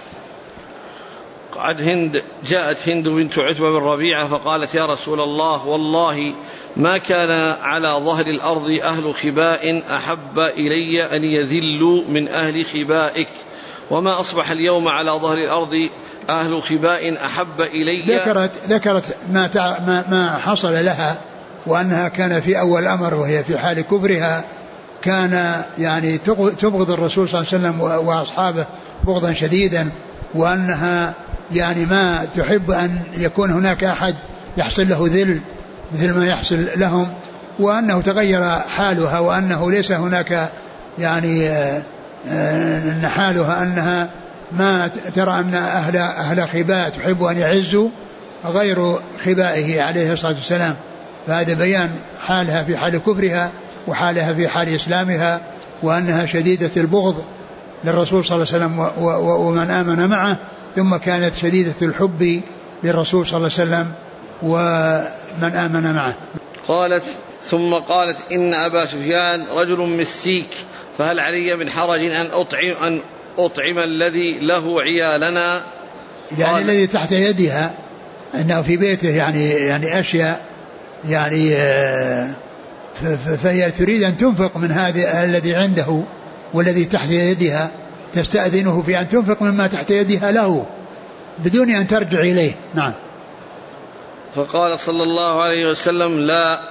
جاءت هند بنت عتبة بن ربيعة فقالت يا رسول الله والله ما كان على ظهر الأرض أهل خباء أحب إلي أن يذلوا من أهل خبائك، وما أصبح اليوم على ظهر الأرض أهل خباء أحب إلي. ذكرت ما حصل لها، وأنها كان في أول الأمر وهي في حال كفرها كان يعني تبغض الرسول صلى الله عليه وسلم وأصحابه بغضا شديدا، وأنها يعني ما تحب أن يكون هناك أحد يحصل له ذل مثل ما يحصل لهم، وأنه تغير حالها، وأنه ليس هناك يعني أن حالها أنها ما ترى أن أهل خباء تحب أن يعزوا غير خبائه عليه الصلاة والسلام. فهذا بيان حالها في حال كفرها وحالها في حال إسلامها، وأنها شديدة البغض للرسول صلى الله عليه وسلم ومن آمن معه، ثم كانت شديدة الحب للرسول صلى الله عليه وسلم ومن آمن معه. ثم قالت إن أبا سفيان رجل مسيك، فهل علي من حرج أن أطعم الذي له عيالنا؟ يعني الذي تحت يدها أنه في بيته يعني أشياء يعني فهي تريد أن تنفق من هذا الذي عنده والذي تحت يدها، تستأذنه في أن تنفق مما تحت يدها له بدون أن ترجع إليه. نعم. فقال صلى الله عليه وسلم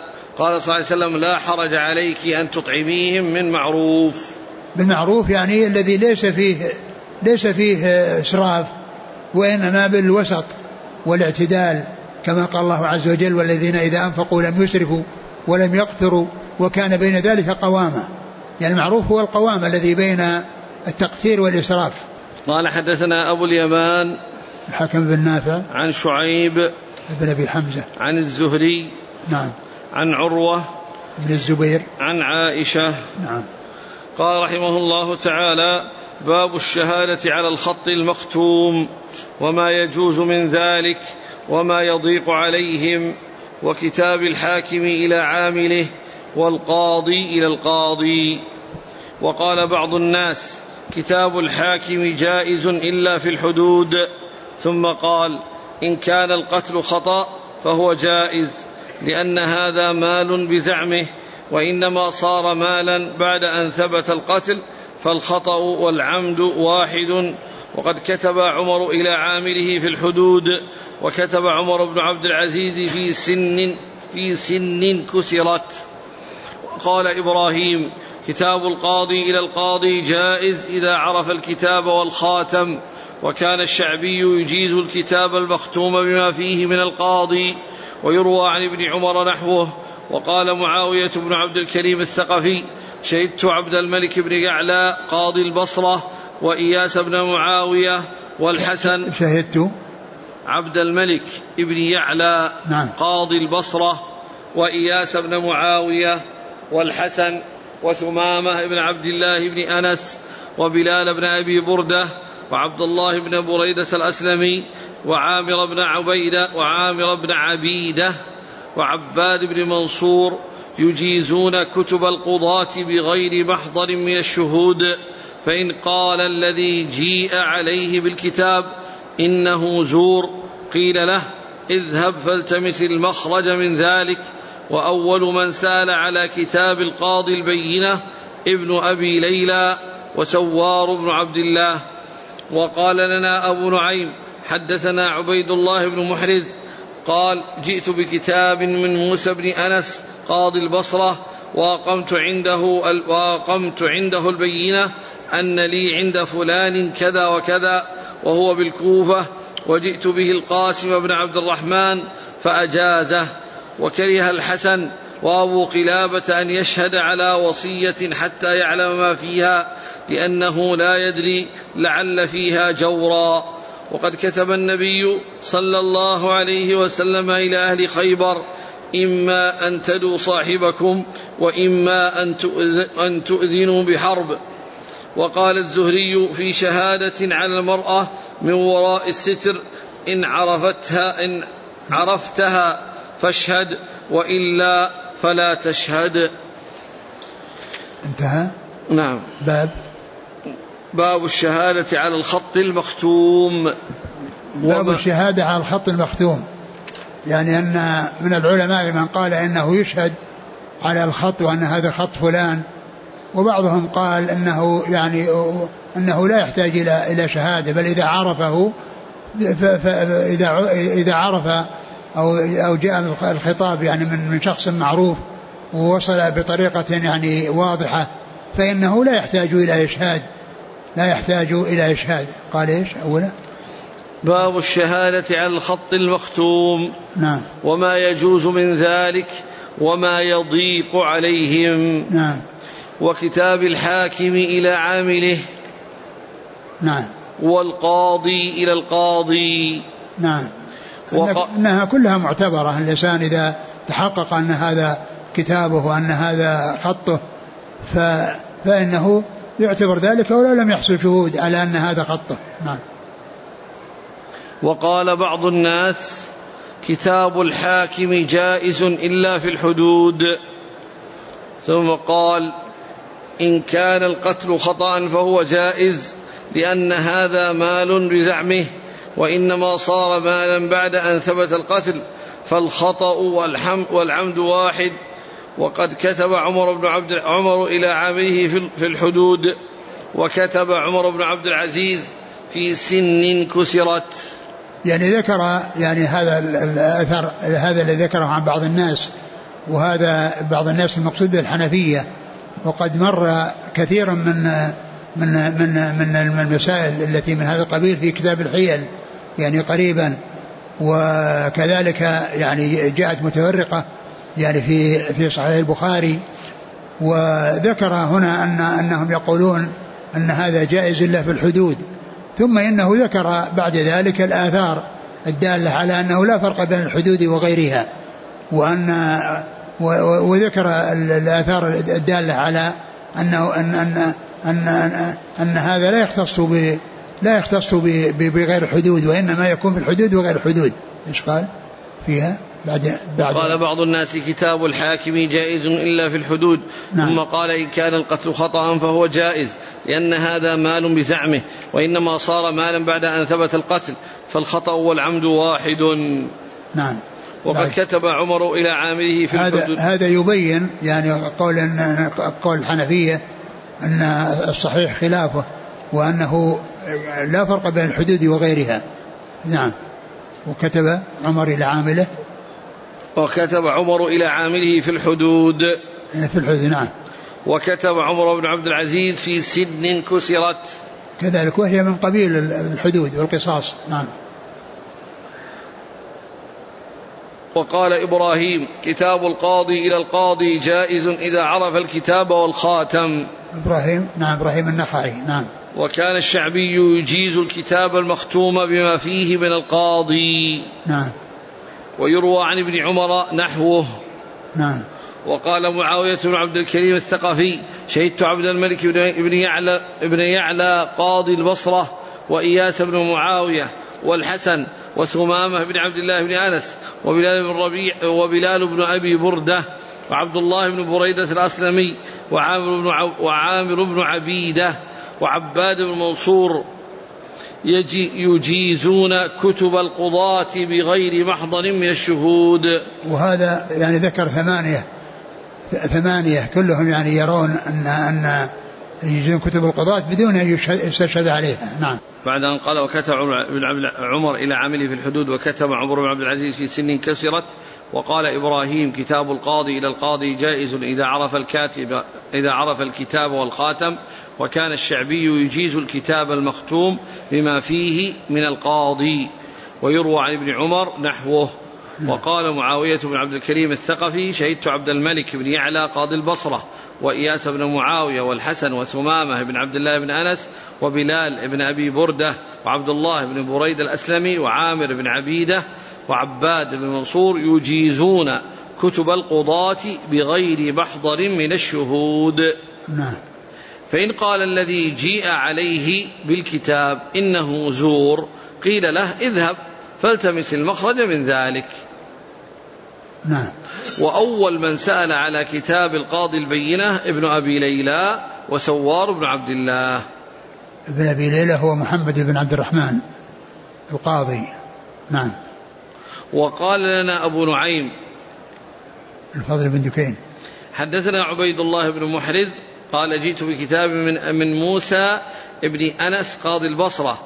لا حرج عليك أن تطعميهم من معروف. بالمعروف يعني الذي ليس فيه إسراف، وإنما بالوسط والاعتدال، كما قال الله عز وجل والذين إذا أنفقوا لم يسرفوا ولم يقتروا وكان بين ذلك قواما. يعني المعروف هو القوام الذي بين التقتير والإسراف. قال حدثنا أبو اليمان الحكم بن نافع عن شعيب بن أبي حمزة عن الزهري نعم عن عروة بن الزبير عن عائشة نعم. قال رحمه الله تعالى باب الشهادة على الخط المختوم وما يجوز من ذلك وما يضيق عليهم، وكتاب الحاكم إلى عامله والقاضي إلى القاضي. وقال بعض الناس كتاب الحاكم جائز إلا في الحدود، ثم قال إن كان القتل خطأ فهو جائز لأن هذا مال بزعمه، وإنما صار مالا بعد أن ثبت القتل، فالخطأ والعمد واحد. وقد كتب عمر إلى عامله في الحدود، وكتب عمر بن عبد العزيز في سن كسرت. قال إبراهيم كتاب القاضي إلى القاضي جائز إذا عرف الكتاب والخاتم، وكان الشعبي يجيز الكتاب المختوم بما فيه من القاضي، ويروى عن ابن عمر نحوه. وقال معاوية بن عبد الكريم الثقفي شهدت عبد الملك بن يعلى قاضي البصرة وإياس بن معاوية والحسن. شهدت عبد الملك بن يعلى نعم. قاضي البصرة وإياس بن معاوية والحسن وثمامة بن عبد الله بن أنس وبلال بن أبي بردة وعبد الله بن بريدة الأسلمي وعامر بن عبيدة وعباد بن منصور يجيزون كتب القضاة بغير محضر من الشهود، فإن قال الذي جيء عليه بالكتاب إنه زور. قيل له: اذهب فالتمس المخرج من ذلك. وأول من سال على كتاب القاضي البينة ابن أبي ليلى وسوار بن عبد الله. وقال لنا أبو نعيم حدثنا عبيد الله بن محرز قال: جئت بكتاب من موسى بن أنس قاضي البصرة وأقمت عنده البينة أن لي عند فلان كذا وكذا وهو بالكوفة، وجئت به القاسم بن عبد الرحمن فأجازه. وكره الحسن وأبو قلابة أن يشهد على وصية حتى يعلم ما فيها، لأنه لا يدري لعل فيها جورا. وقد كتب النبي صلى الله عليه وسلم إلى أهل خيبر: إما أن تدوا صاحبكم وإما أن تؤذنوا بحرب. وقال الزهري في شهادة على المرأة من وراء الستر: إن عرفتها فاشهد وإلا فلا تشهد. انتهى. نعم. باب الشهادة على الخط المختوم. باب الشهادة على الخط المختوم، يعني أن من العلماء من قال إنه يشهد على الخط وأن هذا خط فلان، وبعضهم قال إنه يعني أنه لا يحتاج إلى شهادة، بل إذا عرفه إذا عرف أو جاء الخطاب يعني من شخص معروف ووصل بطريقة يعني واضحة فإنه لا يحتاج إلى إشهاد. قال إيش أولا؟ باب الشهادة على الخط المختوم. نعم. وما يجوز من ذلك وما يضيق عليهم. نعم. وكتاب الحاكم إلى عامله. نعم. والقاضي إلى القاضي. نعم. إنها كلها معتبرة. الإنسان إذا تحقق أن هذا كتابه وأن هذا خطه فإنه يعتبر ذلك ولو لم يحصل شهود على أن هذا خطه. نعم. وقال بعض الناس: كتاب الحاكم جائز إلا في الحدود. ثم قال: إن كان القتل خطأ فهو جائز لأن هذا مال بزعمه، وإنما صار مالا بعد أن ثبت القتل، فالخطأ والعمد واحد. وقد كتب عمر إلى عامله في الحدود، وكتب عمر بن عبد العزيز في سن كسرت. يعني ذكر يعني هذا الأثر هذا الذي ذكره عن بعض الناس، وهذا بعض الناس المقصود بالحنفية، وقد مر كثيرا من المسائل التي من هذا القبيل في كتاب الحيل يعني قريبا، وكذلك يعني جاءت متفرقة يعني في صحيح البخاري. وذكر هنا أنهم يقولون أن هذا جائز إلا في الحدود، ثم إنه ذكر بعد ذلك الآثار الدالة على أنه لا فرق بين الحدود وغيرها، وذكر الآثار الدالة على أنه أن هذا لا يختص بغير الحدود، وإنما يكون في الحدود وغير الحدود. إيش قال فيها بعد قال بعض الناس: كتاب الحاكم جائز إلا في الحدود. نعم. ثم قال: إن كان القتل خطأ فهو جائز لأن هذا مال بزعمه، وإنما صار مالا بعد أن ثبت القتل، فالخطأ والعمد واحد. نعم. وقد كتب عمر إلى عامله في الحدود. هذا يبين يعني قول الحنفية أن الصحيح خلافه، وأنه لا فرق بين الحدود وغيرها. نعم. وكتب عمر إلى عامله في الحدود. نعم. وكتب عمر بن عبد العزيز في سن كسرت كذلك، وهي من قبيل الحدود والقصاص. نعم. وقال إبراهيم: كتاب القاضي إلى القاضي جائز إذا عرف الكتاب والخاتم. إبراهيم النخعي. نعم. وكان الشعبي يجيز الكتاب المختوم بما فيه من القاضي. نعم. ويروى عن ابن عمر نحوه. نعم. وقال معاوية بن عبد الكريم الثقفي: شهدت عبد الملك بن يعلى قاضي البصرة وإياس بن معاوية والحسن وثمامة بن عبد الله بن أنس وبلال بن أبي بردة وعبد الله بن بريدة الأسلمي وعامر بن عبيدة وعباد بن منصور يجيزون كتب القضاة بغير محضر من الشهود. وهذا يعني ذكر ثمانية كلهم يعني يرون أن يجيزون كتب القضاة بدون أن يستشهد عليها. نعم. بعد أن قال وكتب عمر إلى عمله في الحدود وكتب عمر بن عبد العزيز في سن كسرت. وقال إبراهيم كتاب القاضي إلى القاضي جائز إذا عرف الكتاب والخاتم. وكان الشعبي يجيز الكتاب المختوم بما فيه من القاضي. ويروى عن ابن عمر نحوه. وقال معاوية بن عبد الكريم الثقفي شهدت عبد الملك بن يعلى قاضي البصرة وإياس بن معاوية والحسن وثمامة بن عبد الله بن أنس وبلال بن أبي بردة وعبد الله بن بريد الأسلمي وعامر بن عبيدة وعباد بن منصور يجيزون كتب القضاة بغير محضر من الشهود. فإن قال الذي جيء عليه بالكتاب إنه زور قيل له اذهب فالتمس المخرج من ذلك. وأول من سأل على كتاب القاضي البينة ابن أبي ليلى وسوار بن عبد الله. ابن أبي ليلى هو محمد بن عبد الرحمن القاضي. نعم. وقال لنا أبو نعيم الفضل بن دكين حدثنا عبيد الله بن محرز قال جئت بكتاب من موسى ابن أنس قاضي البصرة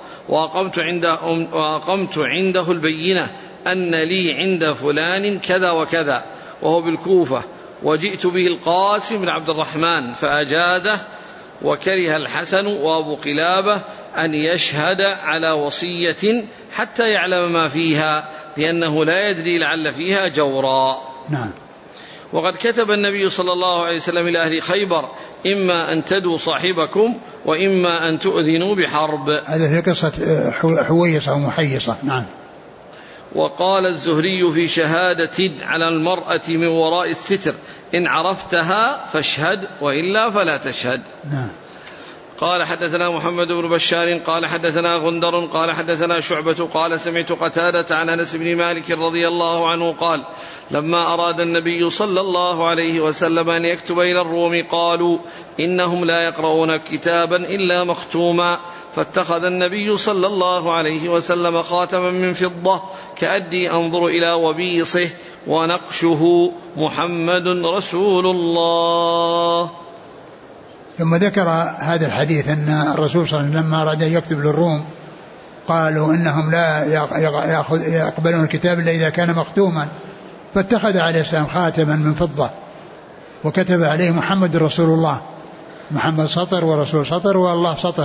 وأقمت عنده البينة أن لي عند فلان كذا وكذا وهو بالكوفة وجئت به القاسم بن عبد الرحمن فأجازه. وكره الحسن وأبو قلابة أن يشهد على وصية حتى يعلم ما فيها لأنه لا يدري لعل فيها جورا. وقد كتب النبي صلى الله عليه وسلم إلى أهل خيبر إما أن تدوا صاحبكم وإما أن تؤذنوا بحرب. هذا في قصة حويصة ومحيصة. نعم. وقال الزهري في شهادة على المرأة من وراء الستر إن عرفتها فاشهد وإلا فلا تشهد. قال حدثنا محمد بن بشار قال حدثنا غندر قال حدثنا شعبة قال سمعت قتادة عن أنس بن مالك رضي الله عنه قال لما أراد النبي صلى الله عليه وسلم أن يكتب إلى الروم قالوا إنهم لا يقرؤون كتابا إلا مختوما فاتخذ النبي صلى الله عليه وسلم خاتما من فضة كأدي أنظر إلى وبيصه ونقشه محمد رسول الله. ثم ذكر هذا الحديث أن الرسول صلى الله عليه وسلم لما أراد أن يكتب للروم قالوا إنهم لا يقبلون الكتاب إلا إذا كان مختوما فاتخذ عليه السلام خاتما من فضة وكتب عليه محمد رسول الله. محمد سطر ورسول سطر والله سطر.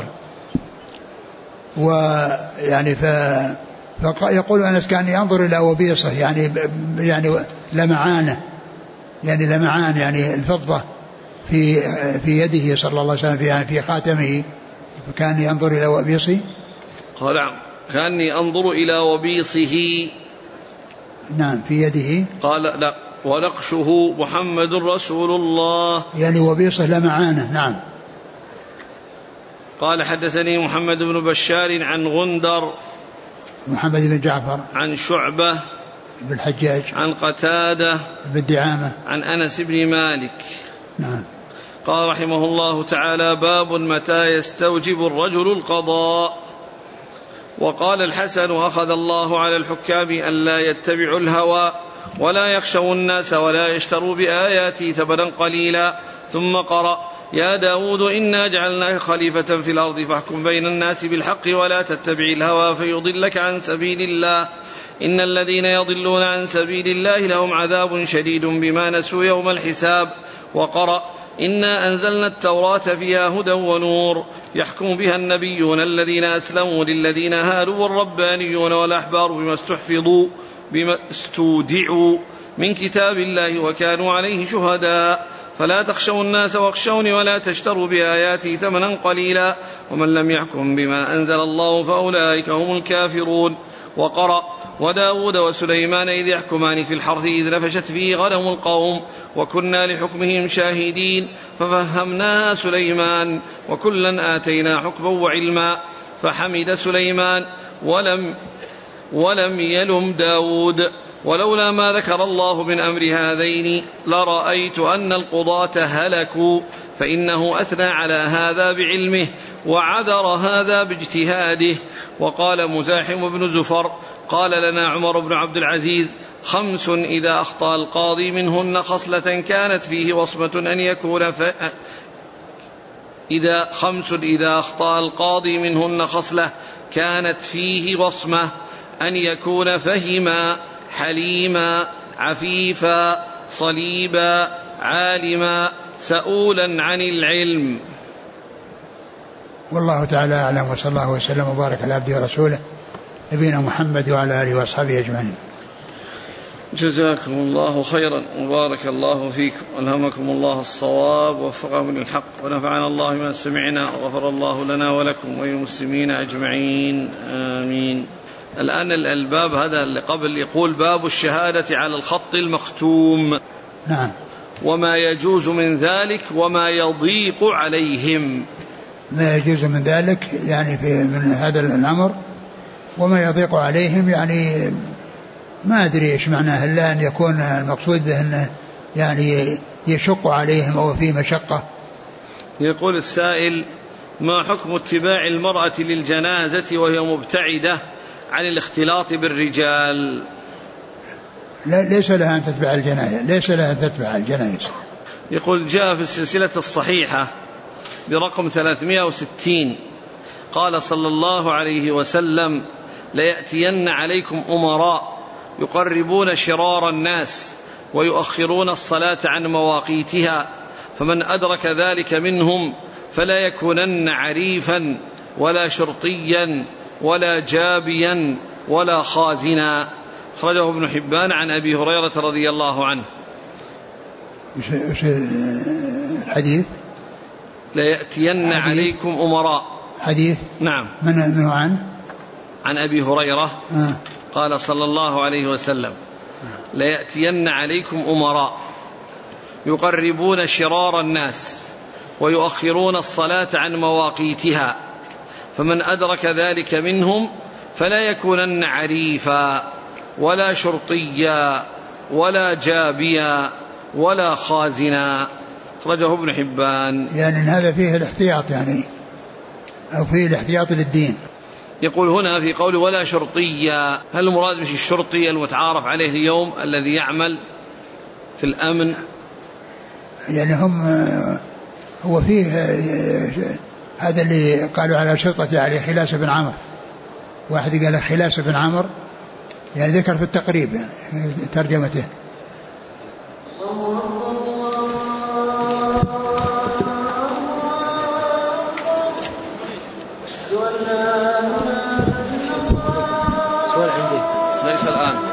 ويعني فيقول أنس كان ينظر إلى وبيصه يعني لمعانه لمعان يعني الفضة في يده صلى الله عليه وسلم في خاتمه فكان ينظر إلى وبيصه. قال كان ينظر إلى وبيصه. نعم في يده. قال لا ونقشه محمد رسول الله يعني وبيصه لمعانه. نعم. قال حدثني محمد بن بشار عن غندر محمد بن جعفر عن شعبة بن الحجاج عن قتادة بن دعامة عن أنس بن مالك. نعم. قال رحمه الله تعالى باب متى يستوجب الرجل القضاء. وقال الحسن أخذ الله على الحكام ألا يتبعوا الهوى ولا يخشوا الناس ولا يشتروا بآياتي ثمنا قليلا. ثم قرأ يا داود إنا جعلناك خليفة في الأرض فاحكم بين الناس بالحق ولا تتبع الهوى فيضلك عن سبيل الله إن الذين يضلون عن سبيل الله لهم عذاب شديد بما نسوا يوم الحساب. وقرأ إنا أنزلنا التوراة فيها هدى ونور يحكم بها النبيون الذين أسلموا للذين هادوا والربانيون والأحبار بما استودعوا من كتاب الله وكانوا عليه شهداء فلا تخشوا الناس واخشوني ولا تشتروا بآياتي ثمنا قليلا ومن لم يحكم بما أنزل الله فأولئك هم الكافرون. وقرأ وداود وسليمان إذ يحكمان في الحرث إذ نفشت فيه غنم القوم وكنا لحكمهم شاهدين ففهمناها سليمان وكلا آتينا حكما وعلما فحمد سليمان ولم يلم داود ولولا ما ذكر الله من أمر هذين لرأيت أن القضاة هلكوا فإنه أثنى على هذا بعلمه وعذر هذا باجتهاده وقال مزاحم بن زفر قال لنا عمر بن عبد العزيز 5 إذا أخطأ القاضي منهن خصلة كانت فيه وصمة أن يكون إذا أخطأ القاضي منهن خصلة كانت فيه وصمة أن يكون فهما حليما عفيفا صليبا عالما سؤولا عن العلم. والله تعالى أعلم، وصلى الله وسلم وبارك على عبده ورسوله نبينا محمد وعلى آله وأصحابه أجمعين. جزاكم الله خيرا وبارك الله فيكم، ألهمكم الله الصواب ووفقكم للحق، ونفعنا الله ما سمعنا، وغفر الله لنا ولكم وللمسلمين أجمعين آمين. الآن الباب هذا اللي قبل يقول باب الشهادة على الخط المختوم. نعم. وما يجوز من ذلك وما يضيق عليهم. ما يجوز من ذلك يعني من هذا الأمر، وما يضيق عليهم يعني ما أدري إيش معناه، إلا أن يكون المقصود به أنه يعني يشق عليهم أو فيه مشقة. يقول السائل: ما حكم اتباع المرأة للجنازة وهي مبتعدة عن الاختلاط بالرجال؟ ليس لها أن تتبع الجنائز، ليس لها أن تتبع الجنائز. يقول: جاء في السلسلة الصحيحة برقم 360 قال صلى الله عليه وسلم: ليأتين عليكم أمراء يقربون شرار الناس ويؤخرون الصلاة عن مواقيتها، فمن أدرك ذلك منهم فلا يكونن عريفا ولا شرطيا ولا جابيا ولا خازنا. أخرجه ابن حبان عن أبي هريرة رضي الله عنه. إيش الحديث؟ ليأتين عليكم أمراء. حديث؟ نعم. من عن أبي هريرة قال صلى الله عليه وسلم: ليأتين عليكم أمراء يقربون شرار الناس ويؤخرون الصلاة عن مواقيتها، فمن أدرك ذلك منهم فلا يكونن عريفا ولا شرطيا ولا جابيا ولا خازنا. أخرجه ابن حبان. يعني هذا فيه الاحتياط يعني، أو فيه الاحتياط للدين. يقول هنا في قول ولا شرطيا، هل المراد مش الشرطي المتعارف عليه اليوم الذي يعمل في الأمن؟ يعني هو فيه هذا اللي قالوا على شرطة عليه خلاس بن عمر، واحد قال خلاس بن عمر، يعني ذكر في التقريب يعني ترجمته. سؤال عندي ليس الآن.